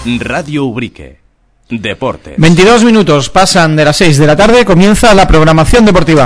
Radio Ubrique. Deportes. 22 minutos pasan de las 6 de la tarde, comienza la programación deportiva.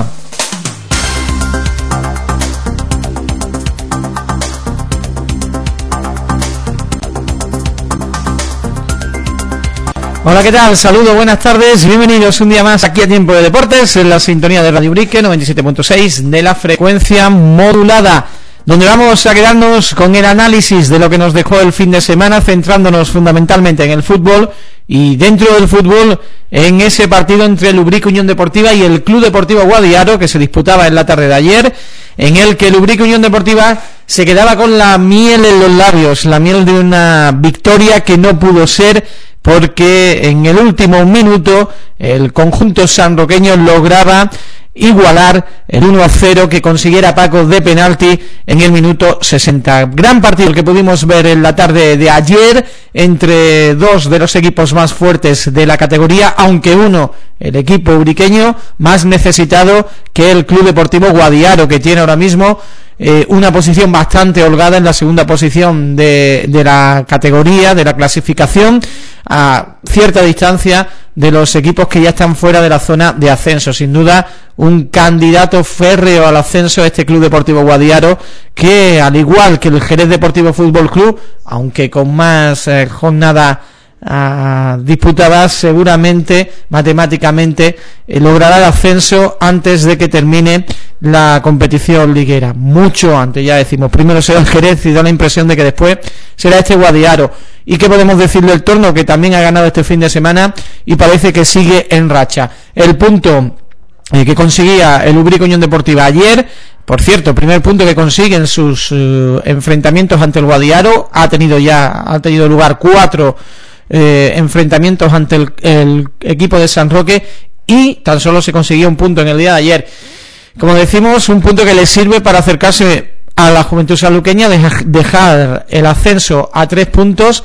Hola, ¿qué tal? Saludos, buenas tardes, bienvenidos un día más aquí a Tiempo de Deportes, en la sintonía de Radio Ubrique 97.6 de la frecuencia modulada, donde vamos a quedarnos con el análisis de lo que nos dejó el fin de semana, centrándonos fundamentalmente en el fútbol y dentro del fútbol en ese partido entre el Ubrique Unión Deportiva y el Club Deportivo Guadiaro, que se disputaba en la tarde de ayer, en el que el Ubrique Unión Deportiva se quedaba con la miel en los labios, la miel de una victoria que no pudo ser, porque en el último minuto el conjunto sanroqueño lograba igualar el 1-0 que consiguiera Paco de penalti en el minuto 60. Gran partido que pudimos ver en la tarde de ayer entre dos de los equipos más fuertes de la categoría, aunque uno, el equipo ubriqueño, más necesitado que el Club Deportivo Guadiaro, que tiene ahora mismo una posición bastante holgada en la segunda posición de la categoría, de la clasificación, a cierta distancia de los equipos que ya están fuera de la zona de ascenso. Sin duda un candidato férreo al ascenso este Club Deportivo Guadiaro, que al igual que el Jerez Deportivo Fútbol Club, aunque con más jornadas disputadas, seguramente matemáticamente logrará el ascenso antes de que termine la competición liguera, mucho antes. Ya decimos, primero será el Jerez y da la impresión de que después será este Guadiaro. ¿Y qué podemos decir del Torno, que también ha ganado este fin de semana y parece que sigue en racha? El punto que conseguía el Ubrique Unión Deportiva ayer, por cierto, primer punto que consigue en sus enfrentamientos ante el Guadiaro, ha tenido lugar 4 enfrentamientos ante el equipo de San Roque y tan solo se consiguió un punto en el día de ayer. Como decimos, un punto que le sirve para acercarse a la Juventud Sanluqueña, dejar el ascenso a 2 puntos,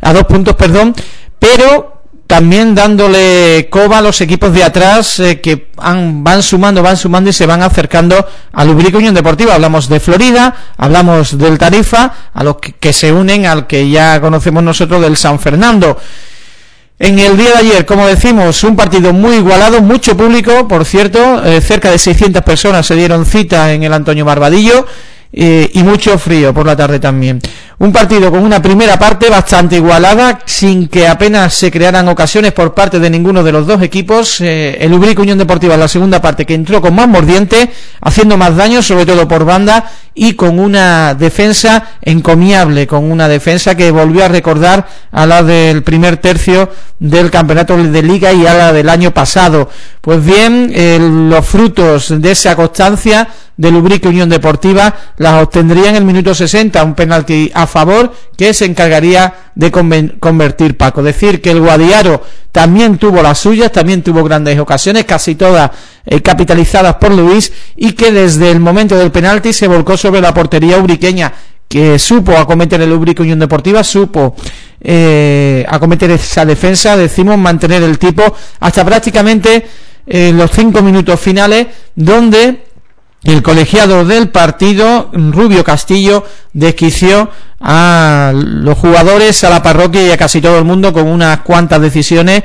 pero también dándole coba a los equipos de atrás que van sumando y se van acercando al Ubrique Unión Deportiva. Hablamos de Florida, hablamos del Tarifa, a los que se unen al que ya conocemos nosotros del San Fernando. En el día de ayer, como decimos, un partido muy igualado, mucho público, por cierto, cerca de 600 personas se dieron cita en el Antonio Barbadillo, y mucho frío por la tarde también. Un partido con una primera parte bastante igualada, sin que apenas se crearan ocasiones por parte de ninguno de los dos equipos. El Ubrique Unión Deportiva en la segunda parte, que entró con más mordiente, haciendo más daño, sobre todo por banda, y con una defensa encomiable, con una defensa que volvió a recordar a la del primer tercio del campeonato de Liga y a la del año pasado. Pues bien, los frutos de esa constancia del Ubrique Unión Deportiva las obtendría en el minuto 60, un penalti a favor que se encargaría de convertir Paco. Decir que el Guadiaro también tuvo las suyas, también tuvo grandes ocasiones, casi todas capitalizadas por Luis, y que desde el momento del penalti se volcó sobre la portería ubriqueña, que supo acometer el Ubrique Unión Deportiva, supo acometer esa defensa, decimos, mantener el tipo hasta prácticamente los 5 minutos finales, donde el colegiado del partido, Rubio Castillo, desquició a los jugadores, a la parroquia y a casi todo el mundo con unas cuantas decisiones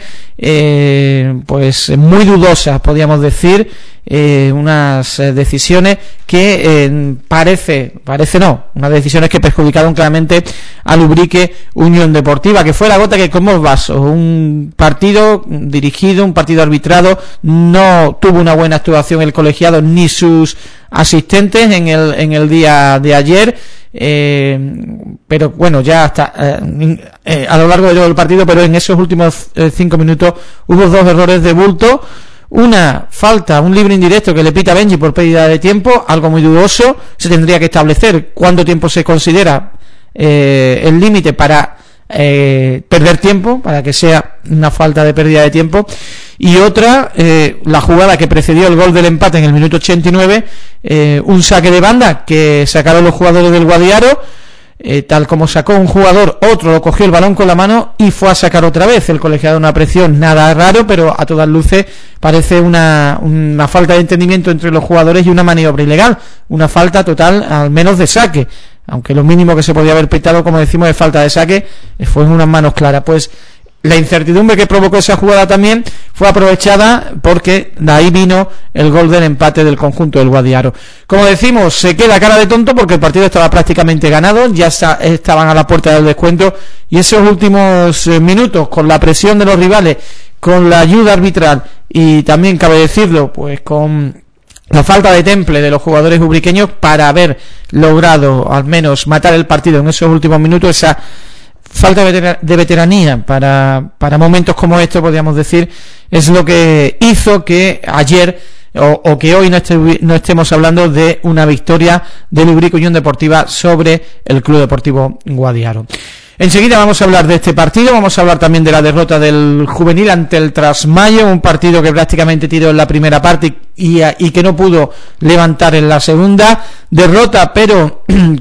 pues muy dudosas, podríamos decir, unas decisiones que unas decisiones que perjudicaron claramente al Ubrique Unión Deportiva, que fue la gota que colmó el vaso. Un partido dirigido, un partido arbitrado, no tuvo una buena actuación el colegiado ni sus asistentes en el día de ayer, pero bueno, ya hasta a lo largo de todo el partido, pero en esos últimos 5 minutos hubo 2 errores de bulto. Una falta, un libre indirecto que le pita Benji por pérdida de tiempo, algo muy dudoso. Se tendría que establecer cuánto tiempo se considera el límite para perder tiempo, para que sea una falta de pérdida de tiempo. Y otra, la jugada que precedió el gol del empate en el minuto 89, un saque de banda que sacaron los jugadores del Guadiaro, tal como sacó un jugador, otro lo cogió el balón con la mano y fue a sacar otra vez. El colegiado, una presión, nada raro, pero a todas luces parece una falta de entendimiento entre los jugadores y una maniobra ilegal, una falta total, al menos de saque. aunque lo mínimo que se podía haber pitado, como decimos, de falta de saque, fue en unas manos claras. Pues la incertidumbre que provocó esa jugada también fue aprovechada, porque de ahí vino el gol del empate del conjunto del Guadiaro. Como decimos, se queda cara de tonto porque el partido estaba prácticamente ganado, ya estaban a la puerta del descuento, y esos últimos minutos, con la presión de los rivales, con la ayuda arbitral y también, cabe decirlo, pues con la falta de temple de los jugadores ubriqueños para haber logrado al menos matar el partido en esos últimos minutos, esa falta de veteranía para momentos como estos, podríamos decir, es lo que hizo que ayer o que hoy no estemos hablando de una victoria del Ubrique Unión Deportiva sobre el Club Deportivo Guadiaro. Enseguida vamos a hablar de este partido, vamos a hablar también de la derrota del Juvenil ante el Trasmayo, un partido que prácticamente tiró en la primera parte y que no pudo levantar en la segunda. Derrota, pero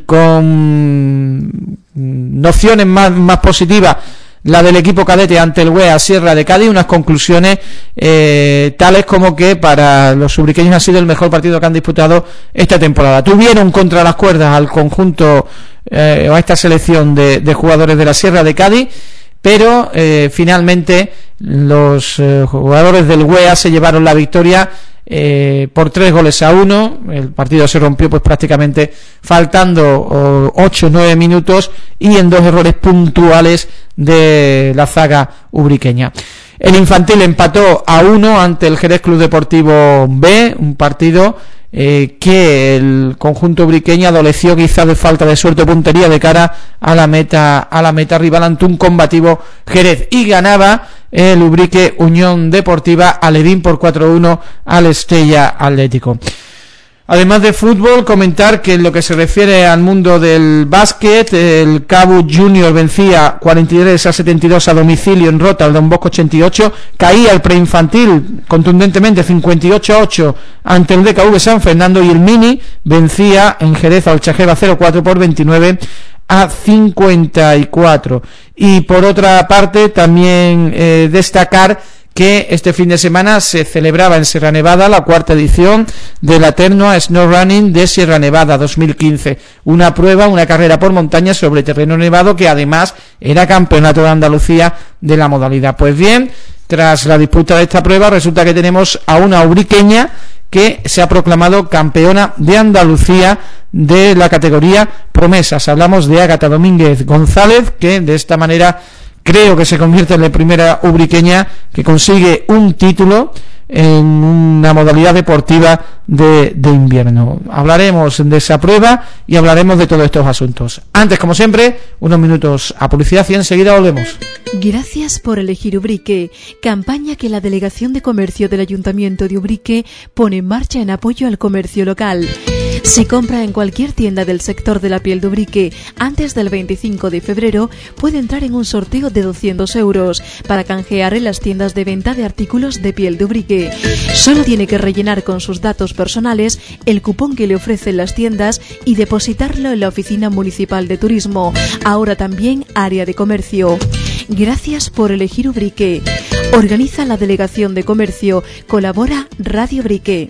con nociones más positivas, la del equipo cadete ante el UEA Sierra de Cádiz, unas conclusiones tales como que para los ubriqueños ha sido el mejor partido que han disputado esta temporada. Tuvieron contra las cuerdas al conjunto o a esta selección de jugadores de la Sierra de Cádiz, pero finalmente los jugadores del UEA se llevaron la victoria por 3-1. El partido se rompió pues prácticamente faltando 8 o 9 minutos y en 2 errores puntuales de la zaga ubriqueña. El infantil empató a 1 ante el Jerez Club Deportivo B, un partido que el conjunto ubriqueño adoleció quizás de falta de suerte o puntería de cara a la meta rival ante un combativo Jerez, y ganaba el Ubrique Unión Deportiva Alevín por 4-1 al Estella Atlético. Además de fútbol, comentar que en lo que se refiere al mundo del básquet, el Cabo Junior vencía 43-72 a domicilio en Rota al Don Bosco 88, caía el preinfantil contundentemente 58-8 ante el DKV San Fernando, y el Mini vencía en Jerez al Chajeva 04 por 29-54. Y por otra parte, también destacar que este fin de semana se celebraba en Sierra Nevada la 4ª edición de la Ternoa Snow Running de Sierra Nevada 2015, una carrera por montaña sobre terreno nevado que además era campeonato de Andalucía de la modalidad. Pues bien, tras la disputa de esta prueba, resulta que tenemos a una ubriqueña que se ha proclamado campeona de Andalucía de la categoría promesas. Hablamos de Ágata Domínguez González, que de esta manera creo que se convierte en la primera ubriqueña que consigue un título en una modalidad deportiva de invierno. Hablaremos de esa prueba y hablaremos de todos estos asuntos. Antes, como siempre, unos minutos a publicidad y enseguida volvemos. Gracias por elegir Ubrique, campaña que la Delegación de Comercio del Ayuntamiento de Ubrique pone en marcha en apoyo al comercio local. Si compra en cualquier tienda del sector de la piel de Ubrique antes del 25 de febrero, puede entrar en un sorteo de 200 euros para canjear en las tiendas de venta de artículos de piel de Ubrique. Solo tiene que rellenar con sus datos personales el cupón que le ofrecen las tiendas y depositarlo en la Oficina Municipal de Turismo, ahora también Área de Comercio. Gracias por elegir Ubrique. Organiza la Delegación de Comercio. Colabora Radio Ubrique.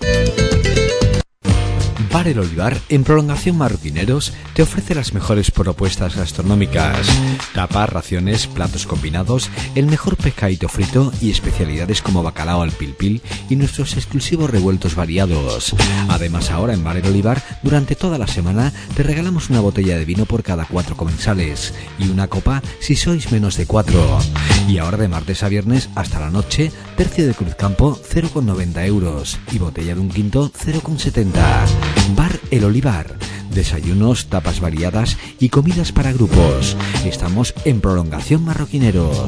Bar El Olivar, en Prolongación Marroquineros, te ofrece las mejores propuestas gastronómicas: tapas, raciones, platos combinados, el mejor pescadito frito y especialidades como bacalao al pil pil y nuestros exclusivos revueltos variados. Además, ahora en Bar El Olivar, durante toda la semana, te regalamos una botella de vino por cada 4 comensales y una copa si sois menos de 4. Y ahora de martes a viernes hasta la noche, tercio de Cruzcampo 0,90 euros y botella de un quinto 0,70. Bar El Olivar, desayunos, tapas variadas y comidas para grupos. Estamos en Prolongación Marroquineros.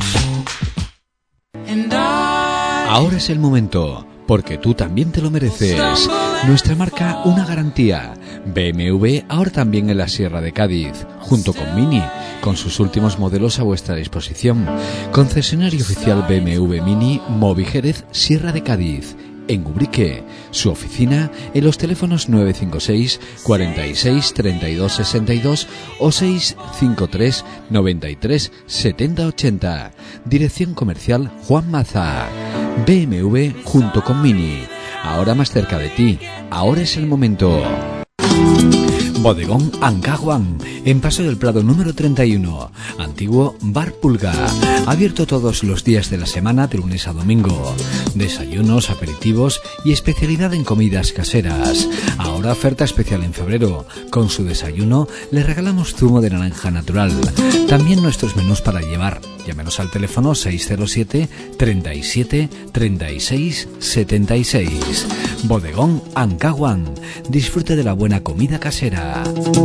Ahora es el momento, porque tú también te lo mereces. Nuestra marca, una garantía. BMW, ahora también en la Sierra de Cádiz, junto con Mini, con sus últimos modelos a vuestra disposición. Concesionario oficial BMW Mini, Movi Jerez, Sierra de Cádiz. En Ubrique, su oficina en los teléfonos 956 46 32 62 o 653 93 70 80. Dirección comercial Juan Maza. BMW junto con Mini. Ahora más cerca de ti. Ahora es el momento. Bodegón Ancahuán, en Paso del Prado número 31, antiguo Bar Pulga, abierto todos los días de la semana de lunes a domingo. Desayunos, aperitivos y especialidad en comidas caseras. Ahora oferta especial en febrero. Con su desayuno le regalamos zumo de naranja natural. También nuestros menús para llevar. Llámenos al teléfono 607 37 36 76. Bodegón Ancahuán. Disfrute de la buena comida casera.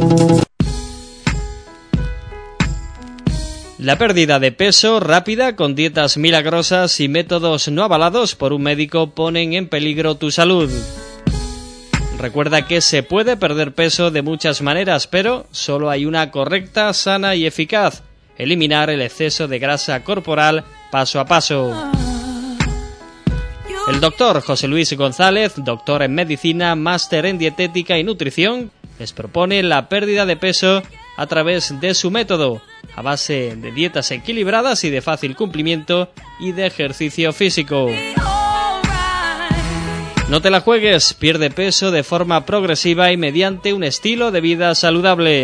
La pérdida de peso rápida con dietas milagrosas y métodos no avalados por un médico ponen en peligro tu salud. Recuerda que se puede perder peso de muchas maneras, pero solo hay una correcta, sana y eficaz: eliminar el exceso de grasa corporal paso a paso. El doctor José Luis González, doctor en medicina, máster en dietética y nutrición, les propone la pérdida de peso a través de su método, a base de dietas equilibradas y de fácil cumplimiento y de ejercicio físico. No te la juegues, pierde peso de forma progresiva y mediante un estilo de vida saludable.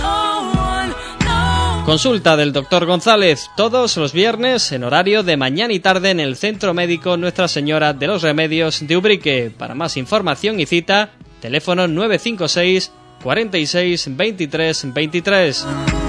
Consulta del Dr. González todos los viernes en horario de mañana y tarde en el Centro Médico Nuestra Señora de los Remedios de Ubrique. Para más información y cita, teléfono 956 46 23 23.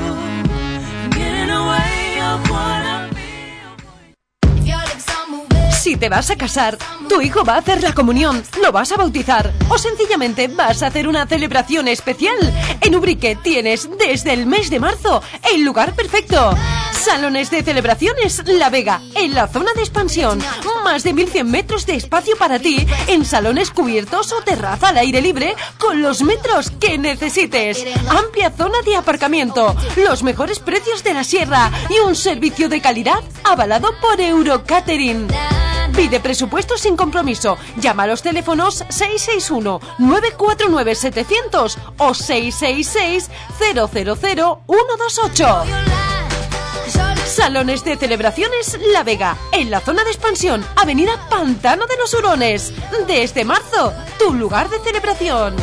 Si te vas a casar, tu hijo va a hacer la comunión, lo vas a bautizar o sencillamente vas a hacer una celebración especial, en Ubrique tienes desde el mes de marzo el lugar perfecto. Salones de celebraciones La Vega, en la zona de expansión. Más de 1100 metros de espacio para ti, en salones cubiertos o terraza al aire libre con los metros que necesites. Amplia zona de aparcamiento, los mejores precios de la sierra y un servicio de calidad avalado por Eurocatering. Pide presupuesto sin compromiso. Llama a los teléfonos 661-949-700 o 666-000-128. Salones de celebraciones La Vega, en la zona de expansión, avenida Pantano de los Hurones. Desde marzo, tu lugar de celebración.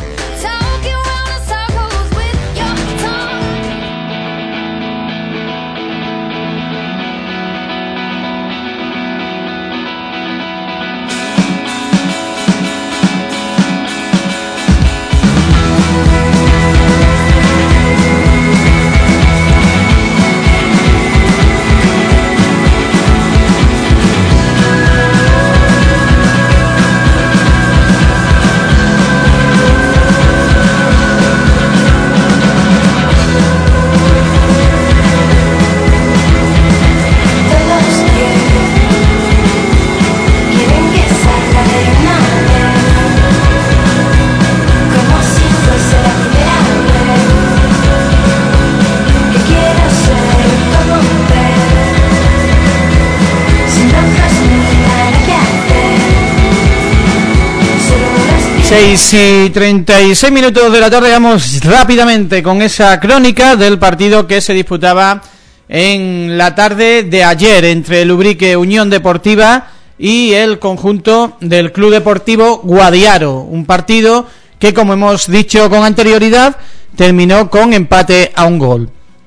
Y 36 minutos de la tarde. Vamos rápidamente con esa crónica del partido que se disputaba en la tarde de ayer entre el Ubrique Unión Deportiva y el conjunto del Club Deportivo Guadiaro, un partido que, como hemos dicho con anterioridad, terminó con empate a un gol.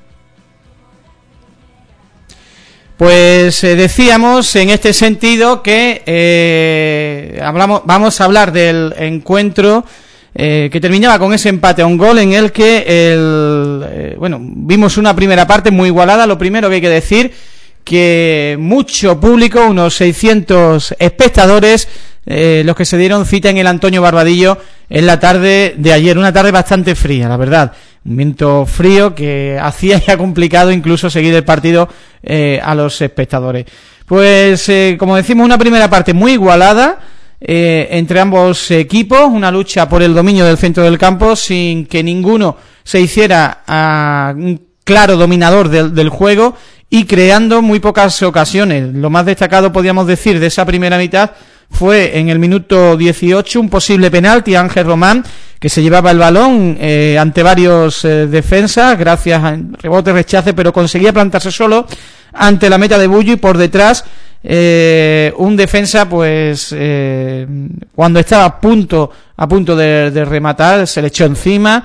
Pues decíamos en este sentido que vamos a hablar del encuentro que terminaba con ese empate a un gol, en el que vimos una primera parte muy igualada. Lo primero que hay que decir, que mucho público, unos 600 espectadores, los que se dieron cita en el Antonio Barbadillo en la tarde de ayer, una tarde bastante fría, la verdad, un viento frío que hacía ya complicado incluso seguir el partido a los espectadores. Pues como decimos, una primera parte muy igualada entre ambos equipos, una lucha por el dominio del centro del campo sin que ninguno se hiciera un claro dominador del juego y creando muy pocas ocasiones. Lo más destacado, podríamos decir, de esa primera mitad fue en el minuto 18 un posible penalti a Ángel Román, que se llevaba el balón ante varios defensas, gracias a rebote, rechace, pero conseguía plantarse solo ante la meta de Bullo, y por detrás un defensa, pues cuando estaba a punto de rematar, se le echó encima.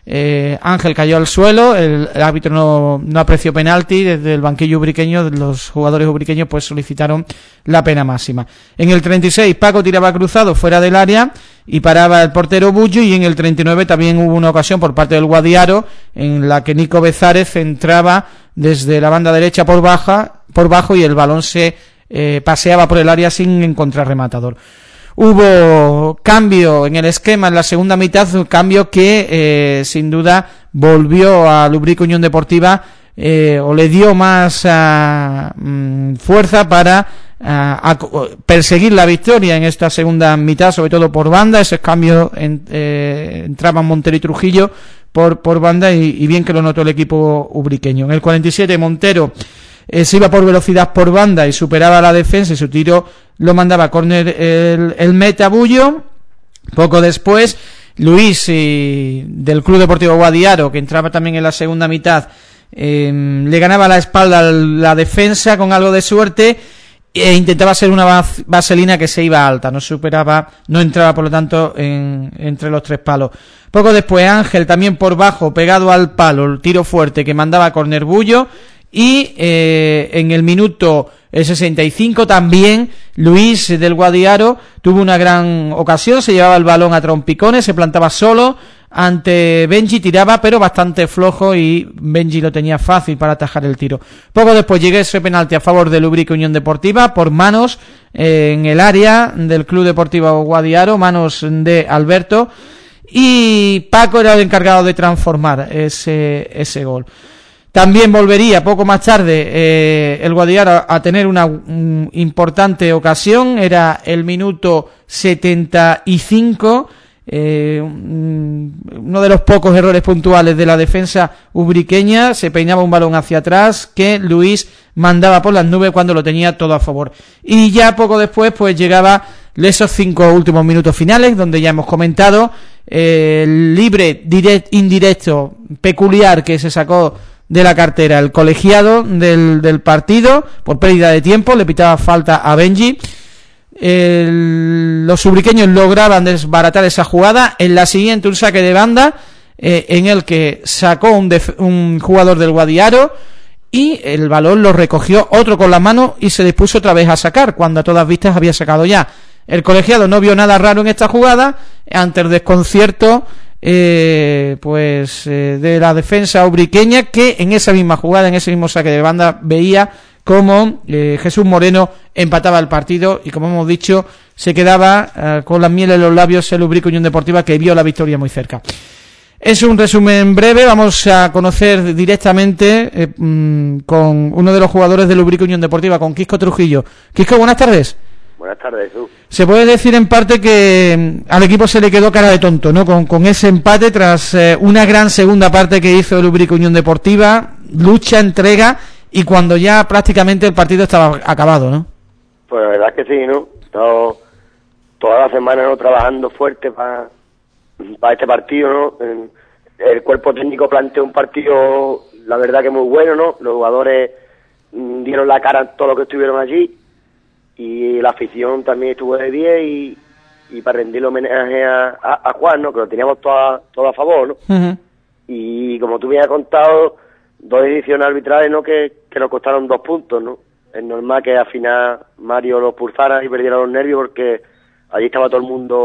Ángel cayó al suelo, el árbitro no apreció penalti. Desde el banquillo ubriqueño, los jugadores ubriqueños pues solicitaron la pena máxima. En el 36 Paco tiraba cruzado fuera del área y paraba el portero Bullo, y en el 39 también hubo una ocasión por parte del Guadiaro en la que Nico Bezárez entraba desde la banda derecha por bajo y el balón se paseaba por el área sin encontrar rematador. Hubo cambio en el esquema en la segunda mitad, un cambio que sin duda volvió a Lubrica Unión Deportiva o le dio más fuerza para perseguir la victoria en esta segunda mitad, sobre todo por banda. Esos cambios entraban Montero y Trujillo por banda y bien que lo notó el equipo ubriqueño. En el 47 Montero se iba por velocidad por banda y superaba la defensa, y su tiro lo mandaba a córner el meta Bullo. Poco después Luis del Club Deportivo Guadiaro, que entraba también en la segunda mitad, le ganaba la espalda a la defensa con algo de suerte e intentaba hacer una vaselina que se iba alta, no entraba por lo tanto entre los tres palos. Poco después Ángel también por bajo, pegado al palo, el tiro fuerte que mandaba a córner Bullo. Y en el minuto 65 también Luis del Guadiaro tuvo una gran ocasión, se llevaba el balón a trompicones, se plantaba solo ante Benji, tiraba pero bastante flojo y Benji lo tenía fácil para atajar el tiro. Poco después llegó ese penalti a favor de Lubrica Unión Deportiva por manos en el área del Club Deportivo Guadiaro, manos de Alberto, y Paco era el encargado de transformar ese gol. También volvería poco más tarde el Guadiaro a tener una importante ocasión, era el minuto 75, uno de los pocos errores puntuales de la defensa ubriqueña, se peinaba un balón hacia atrás que Luis mandaba por las nubes cuando lo tenía todo a favor. Y ya poco después pues llegaba esos 5 últimos minutos finales, donde ya hemos comentado el libre indirecto peculiar que se sacó de la cartera el colegiado del partido por pérdida de tiempo, le pitaba falta a Benji. Los ubriqueños lograban desbaratar esa jugada. En la siguiente un saque de banda en el que sacó un jugador del Guadiaro y el balón lo recogió otro con la mano y se dispuso otra vez a sacar cuando a todas vistas había sacado ya. El colegiado no vio nada raro en esta jugada ante el desconcierto de la defensa ubriqueña, que en esa misma jugada, en ese mismo saque de banda, veía como Jesús Moreno empataba el partido y, como hemos dicho, se quedaba con la miel en los labios el Lubrica Unión Deportiva, que vio la victoria muy cerca. Es un resumen breve. Vamos a conocer directamente con uno de los jugadores del Lubrica Unión Deportiva, con Quisco Trujillo. Quisco, buenas tardes. Buenas tardes, Jesús. Se puede decir en parte que al equipo se le quedó cara de tonto, ¿no? Con ese empate tras una gran segunda parte que hizo el Lubrica Unión Deportiva, lucha, entrega, y cuando ya prácticamente el partido estaba acabado, ¿no? Pues la verdad es que sí, ¿no? Toda la semana, ¿no?, trabajando fuerte para este partido, ¿no? El cuerpo técnico planteó un partido, la verdad que muy bueno, ¿no? Los jugadores dieron la cara en todo lo que estuvieron allí, y la afición también estuvo de 10 y para rendirle homenaje a Juan, ¿no?, que lo teníamos todo a favor, ¿no? Uh-huh. Y como tú me has contado, 2 decisiones arbitrales, ¿no?, que nos costaron 2 puntos, ¿no? Es normal que al final Mario los pulsara y perdiera los nervios, porque allí estaba todo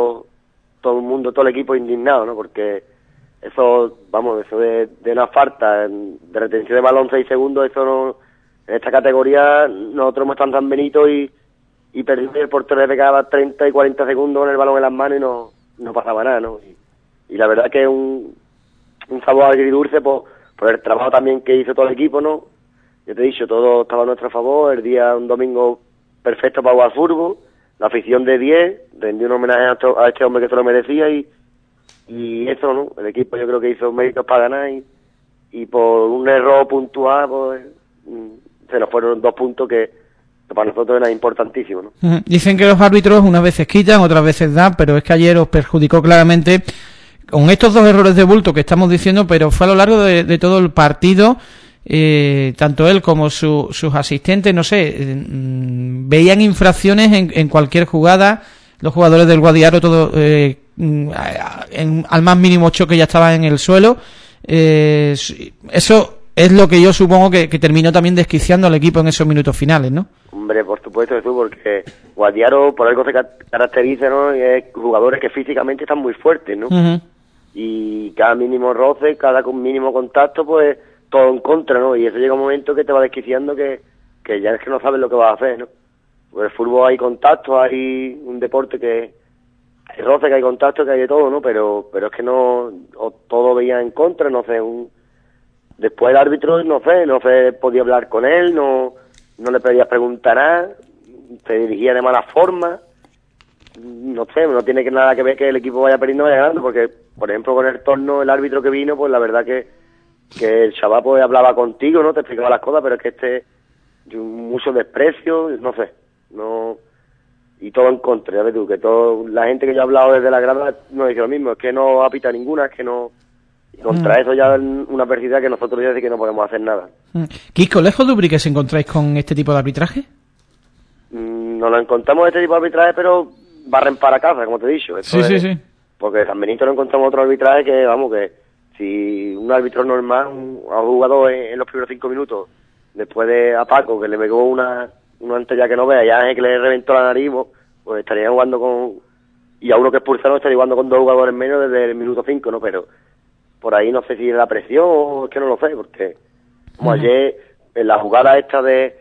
el equipo indignado, ¿no? Porque eso de una falta de retención de balón 6 segundos, eso no, en esta categoría nosotros hemos estado tan benitos y perdí el portero le pegaba 30 y 40 segundos con el balón en las manos y no pasaba nada, ¿no? Y la verdad que es un sabor agridulce por el trabajo también que hizo todo el equipo, ¿no? Yo te he dicho, todo estaba a nuestro favor, un domingo perfecto para jugar fútbol, la afición de 10, rendió un homenaje a este hombre que se lo merecía y eso, ¿no? El equipo yo creo que hizo méritos para ganar y por un error puntual, pues se nos fueron 2 puntos que para nosotros era importantísimo, ¿no? Dicen que los árbitros unas veces quitan, otras veces dan, pero es que ayer os perjudicó claramente con estos 2 errores de bulto que estamos diciendo, pero fue a lo largo de todo el partido, tanto él como sus asistentes, no sé, veían infracciones en cualquier jugada. Los jugadores del Guadiaro al más mínimo choque ya estaba en el suelo. Eso es lo que yo supongo que terminó también desquiciando al equipo en esos minutos finales, ¿no? Hombre, por supuesto, Jesús, porque Guadiaro por algo se caracteriza, ¿no? Y es jugadores que físicamente están muy fuertes, ¿no? Uh-huh. Y cada mínimo roce, cada mínimo contacto, pues todo en contra, ¿no? Y eso llega un momento que te va desquiciando que ya es que no sabes lo que vas a hacer, ¿no? Pues el fútbol hay contacto, hay un deporte que hay roce, que hay contacto, que hay de todo, ¿no? Pero es que no, todo veía en contra, no sé, después el árbitro, no sé, podía hablar con él, no le podías preguntar nada, se dirigía de mala forma, no sé, no tiene nada que ver que el equipo vaya perdiendo o vaya ganando, porque, por ejemplo, con el torno, el árbitro que vino, pues la verdad que el chaval pues hablaba contigo, ¿no? Te explicaba las cosas, pero es que mucho desprecio, no sé, y todo en contra, ya ves tú, que la gente que yo he hablado desde la grada no dice lo mismo, es que no apita ninguna, es que no, y contra eso ya es una adversidad que nosotros ya decimos que no podemos hacer nada. Kiko, ¿lejos de Ubrique se encontráis con este tipo de arbitraje? Nos lo encontramos este tipo de arbitraje, pero barren para casa, como te he dicho. Sí. Porque en San Benito no encontramos otro arbitraje que, vamos, que si un árbitro normal ha jugado en los primeros 5 minutos, después de a Paco, que le pegó una antella que no vea, y a Ángel que le reventó la nariz, pues estaría jugando y a uno que expulsaron estaría jugando con 2 jugadores menos desde el minuto 5, ¿no? Pero por ahí no sé si es la presión o es que no lo sé, porque como ayer en la jugada esta de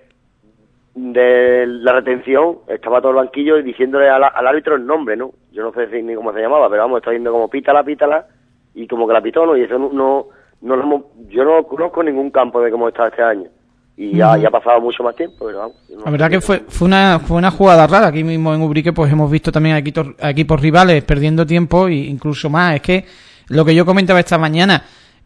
la retención estaba todo el banquillo diciéndole al árbitro el nombre, ¿no? Yo no sé ni cómo se llamaba, pero vamos, está diciendo como pítala, y como que la pitó, ¿no? Y eso yo no conozco ningún campo de cómo está este año. Y ya ha pasado mucho más tiempo, pero vamos. La verdad que fue una jugada rara. Aquí mismo en Ubrique pues hemos visto también a equipos rivales perdiendo tiempo e incluso más. Es que lo que yo comentaba esta mañana,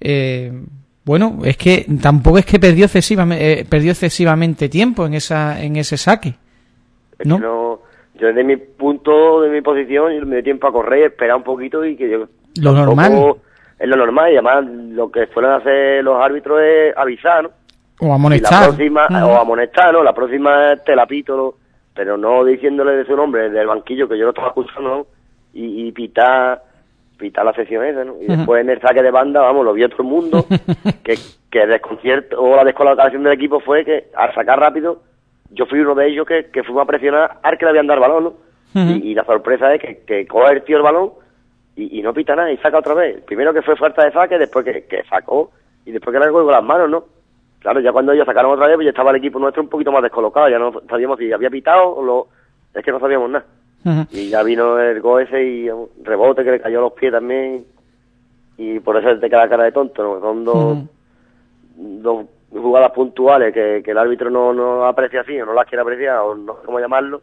bueno, es que tampoco es que perdió excesivamente tiempo en ese saque, ¿no? Es que no, yo desde mi punto, de mi posición, me dio tiempo a correr, esperar un poquito y que yo... Lo normal. Es lo normal, y además lo que suelen hacer los árbitros es avisar, ¿no? O amonestar. Y la próxima, o amonestar, ¿no? La próxima te la pito, ¿no? Pero no diciéndole de su nombre, desde el banquillo, que yo lo estaba escuchando, ¿no? Y pitar la sesión esa, ¿no? Y después en el saque de banda, vamos, lo vio todo el mundo, que el desconcierto o la descolocación del equipo fue que al sacar rápido, yo fui uno de ellos que fuimos a presionar al que le habían dado el balón, ¿no? Y la sorpresa es que coge el tío el balón y no pita nada y saca otra vez. Primero que fue falta de saque, después que sacó y después que le con las manos, ¿no? Claro, ya cuando ellos sacaron otra vez, pues ya estaba el equipo nuestro un poquito más descolocado, ya no sabíamos si había pitado es que no sabíamos nada. Y ya vino el gol ese y un rebote que le cayó a los pies también, y por eso te queda cara de tonto, ¿no? Son dos jugadas puntuales que el árbitro no aprecia así, o no las quiere apreciar, o no sé cómo llamarlo,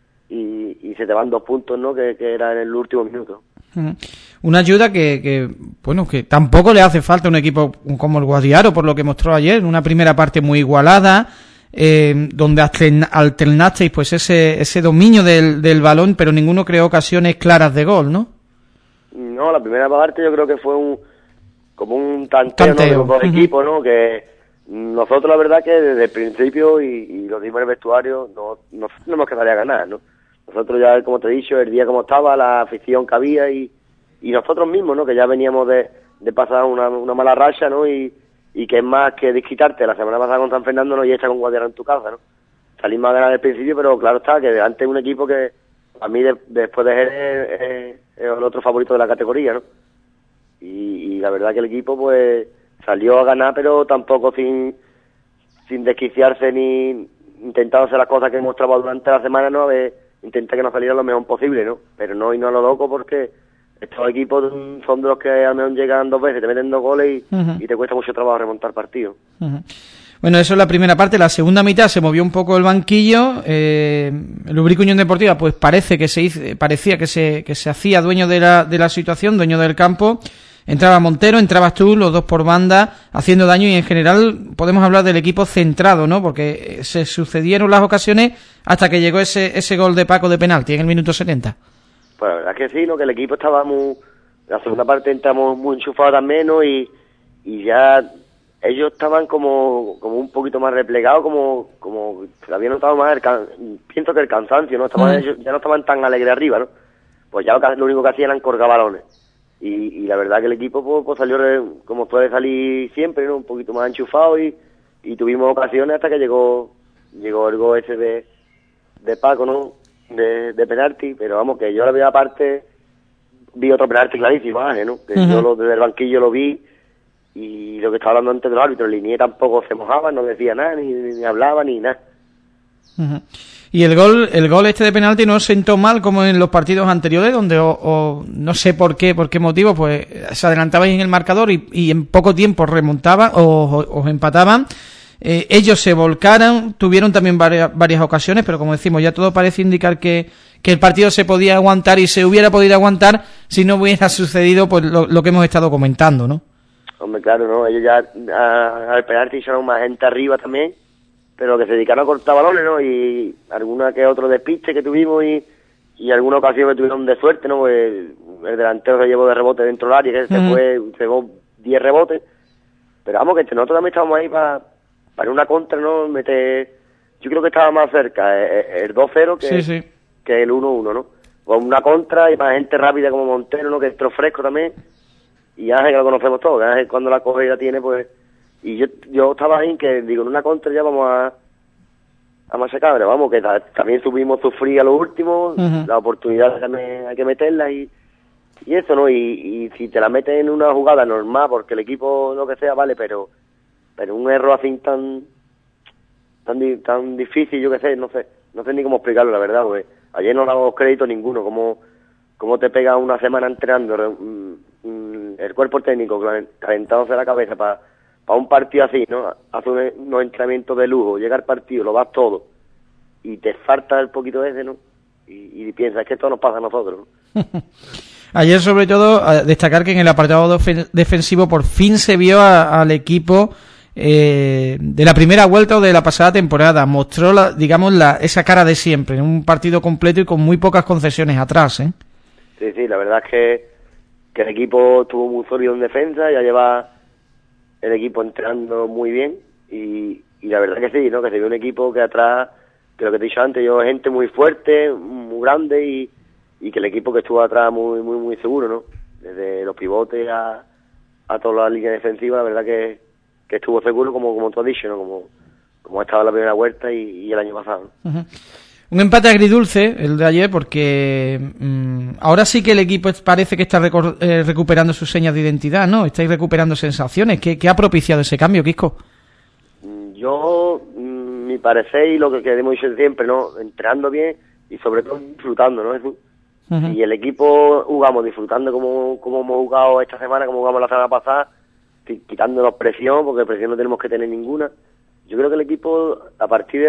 y se te van 2 puntos, ¿no? Que era en el último minuto. Una ayuda que tampoco le hace falta a un equipo como el Guadiaro, por lo que mostró ayer, en una primera parte muy igualada, donde alternasteis pues ese dominio del balón, pero ninguno creó ocasiones claras de gol, ¿no? No, la primera parte yo creo que fue como un tanteo, ¿no? De los dos equipos, ¿no? Que nosotros la verdad que desde el principio y lo dimos en el vestuario, no nos quedaría ganar, ¿no? Nosotros ya, como te he dicho, el día como estaba, la afición que había y nosotros mismos, ¿no? Que ya veníamos de pasar una mala racha, ¿no? Y que es más que desquitarte la semana pasada con San Fernando, ¿no? Y esta con Guadiaro en tu casa, ¿no? Salimos a ganar al principio, pero claro está, que delante un equipo que a mí después de Jerez es el otro favorito de la categoría, ¿no? Y la verdad que el equipo pues salió a ganar, pero tampoco sin desquiciarse ni intentando hacer las cosas que hemos trabajado durante la semana, ¿no? Intenta que nos saliera lo mejor posible, ¿no? Pero no a lo loco, porque estos equipos son de los que al menos llegan 2 veces, te meten 2 goles y te cuesta mucho trabajo remontar partidos. Bueno, eso es la primera parte. La segunda mitad se movió un poco el banquillo. El Ubrique Unión Deportiva pues parecía que se hacía dueño de la situación, dueño del campo. Entraba Montero, entrabas tú, los dos por banda, haciendo daño, y en general podemos hablar del equipo centrado, ¿no? Porque se sucedieron las ocasiones hasta que llegó ese gol de Paco de penalti en el minuto 70. Pues la verdad es que sí, ¿no? Que el equipo estaba la segunda parte entramos muy enchufados también, ¿no? Y ya ellos estaban como un poquito más replegados, como se había notado más pienso que el cansancio, ¿no? Ellos ya no estaban tan alegres arriba, ¿no? pues ya lo único que hacían eran colgar balones. Y la verdad que el equipo pues salió como puede salir siempre, ¿no? Un poquito más enchufado y tuvimos ocasiones hasta que llegó el gol ese de Paco, ¿no? De penalti, pero vamos, que yo la primera parte vi otro penalti clarísimo, ¿no? Que yo desde el banquillo lo vi, y lo que estaba hablando antes de los árbitros, Linier tampoco se mojaba, no decía nada, ni hablaba, ni nada. Y el gol este de penalti no sentó mal como en los partidos anteriores, donde o no sé por qué motivo, pues se adelantabais en el marcador y en poco tiempo remontaban o empataban. Ellos se volcaron, tuvieron también varias ocasiones, pero como decimos, ya todo parece indicar que el partido se podía aguantar y se hubiera podido aguantar si no hubiera sucedido pues lo que hemos estado comentando, ¿no? Hombre, claro, ¿no? Ellos ya al penalti hicieron más gente arriba también, pero que se dedicaron a cortar balones, ¿no? Y alguna que otro despiste que tuvimos y alguna ocasión que tuvieron de suerte, ¿no? Pues el delantero se llevó de rebote dentro del área, que se llevó 10 rebotes, pero vamos, que nosotros también estábamos ahí para una contra, ¿no? Yo creo que estaba más cerca el 2-0 que el 1-1, ¿no? Con una contra y más gente rápida como Montero, ¿no? Que entró fresco también, y Ángel, que lo conocemos todos, que Ángel cuando la coge y la tiene, pues... Y yo estaba ahí que, digo, en una contra ya vamos a machacar, pero vamos, que también subimos sufrir a lo último, la oportunidad también hay que meterla y eso, ¿no? Y si te la metes en una jugada normal, porque el equipo, lo que sea, vale, pero un error así tan difícil, yo qué sé, no sé ni cómo explicarlo, la verdad, porque ayer no damos crédito ninguno, como te pega una semana entrenando el cuerpo técnico calentándose la cabeza para un partido así, ¿no? Hace unos entrenamientos de lujo, llega al partido, lo das todo y te falta el poquito ese, ¿no? Y piensas que esto nos pasa a nosotros, ¿no? Ayer, sobre todo, destacar que en el apartado defensivo por fin se vio al equipo de la primera vuelta o de la pasada temporada. Mostró, esa cara de siempre, en un partido completo y con muy pocas concesiones atrás, ¿eh? Sí, la verdad es que el equipo estuvo muy sólido en defensa, ya lleva el equipo entrenando muy bien y la verdad que sí, ¿no? Que se vio un equipo que atrás, que lo que te he dicho antes, yo gente muy fuerte, muy grande y que el equipo que estuvo atrás muy muy muy seguro, ¿no? Desde los pivotes a toda la línea defensiva, la verdad que estuvo seguro como tú has dicho, ¿no? Como ha estado la primera vuelta y el año pasado, ¿no? Un empate agridulce el de ayer porque ahora sí que el equipo parece que está recuperando sus señas de identidad, ¿no? Estáis recuperando sensaciones. ¿Qué ha propiciado ese cambio, Quisco? Yo, mi parecer y lo que hemos dicho siempre, ¿no? Entrenando bien y sobre todo disfrutando, ¿no? Y el equipo jugamos disfrutando como hemos jugado esta semana, como jugamos la semana pasada, quitándonos presión, porque presión no tenemos que tener ninguna. Yo creo que el equipo, a partir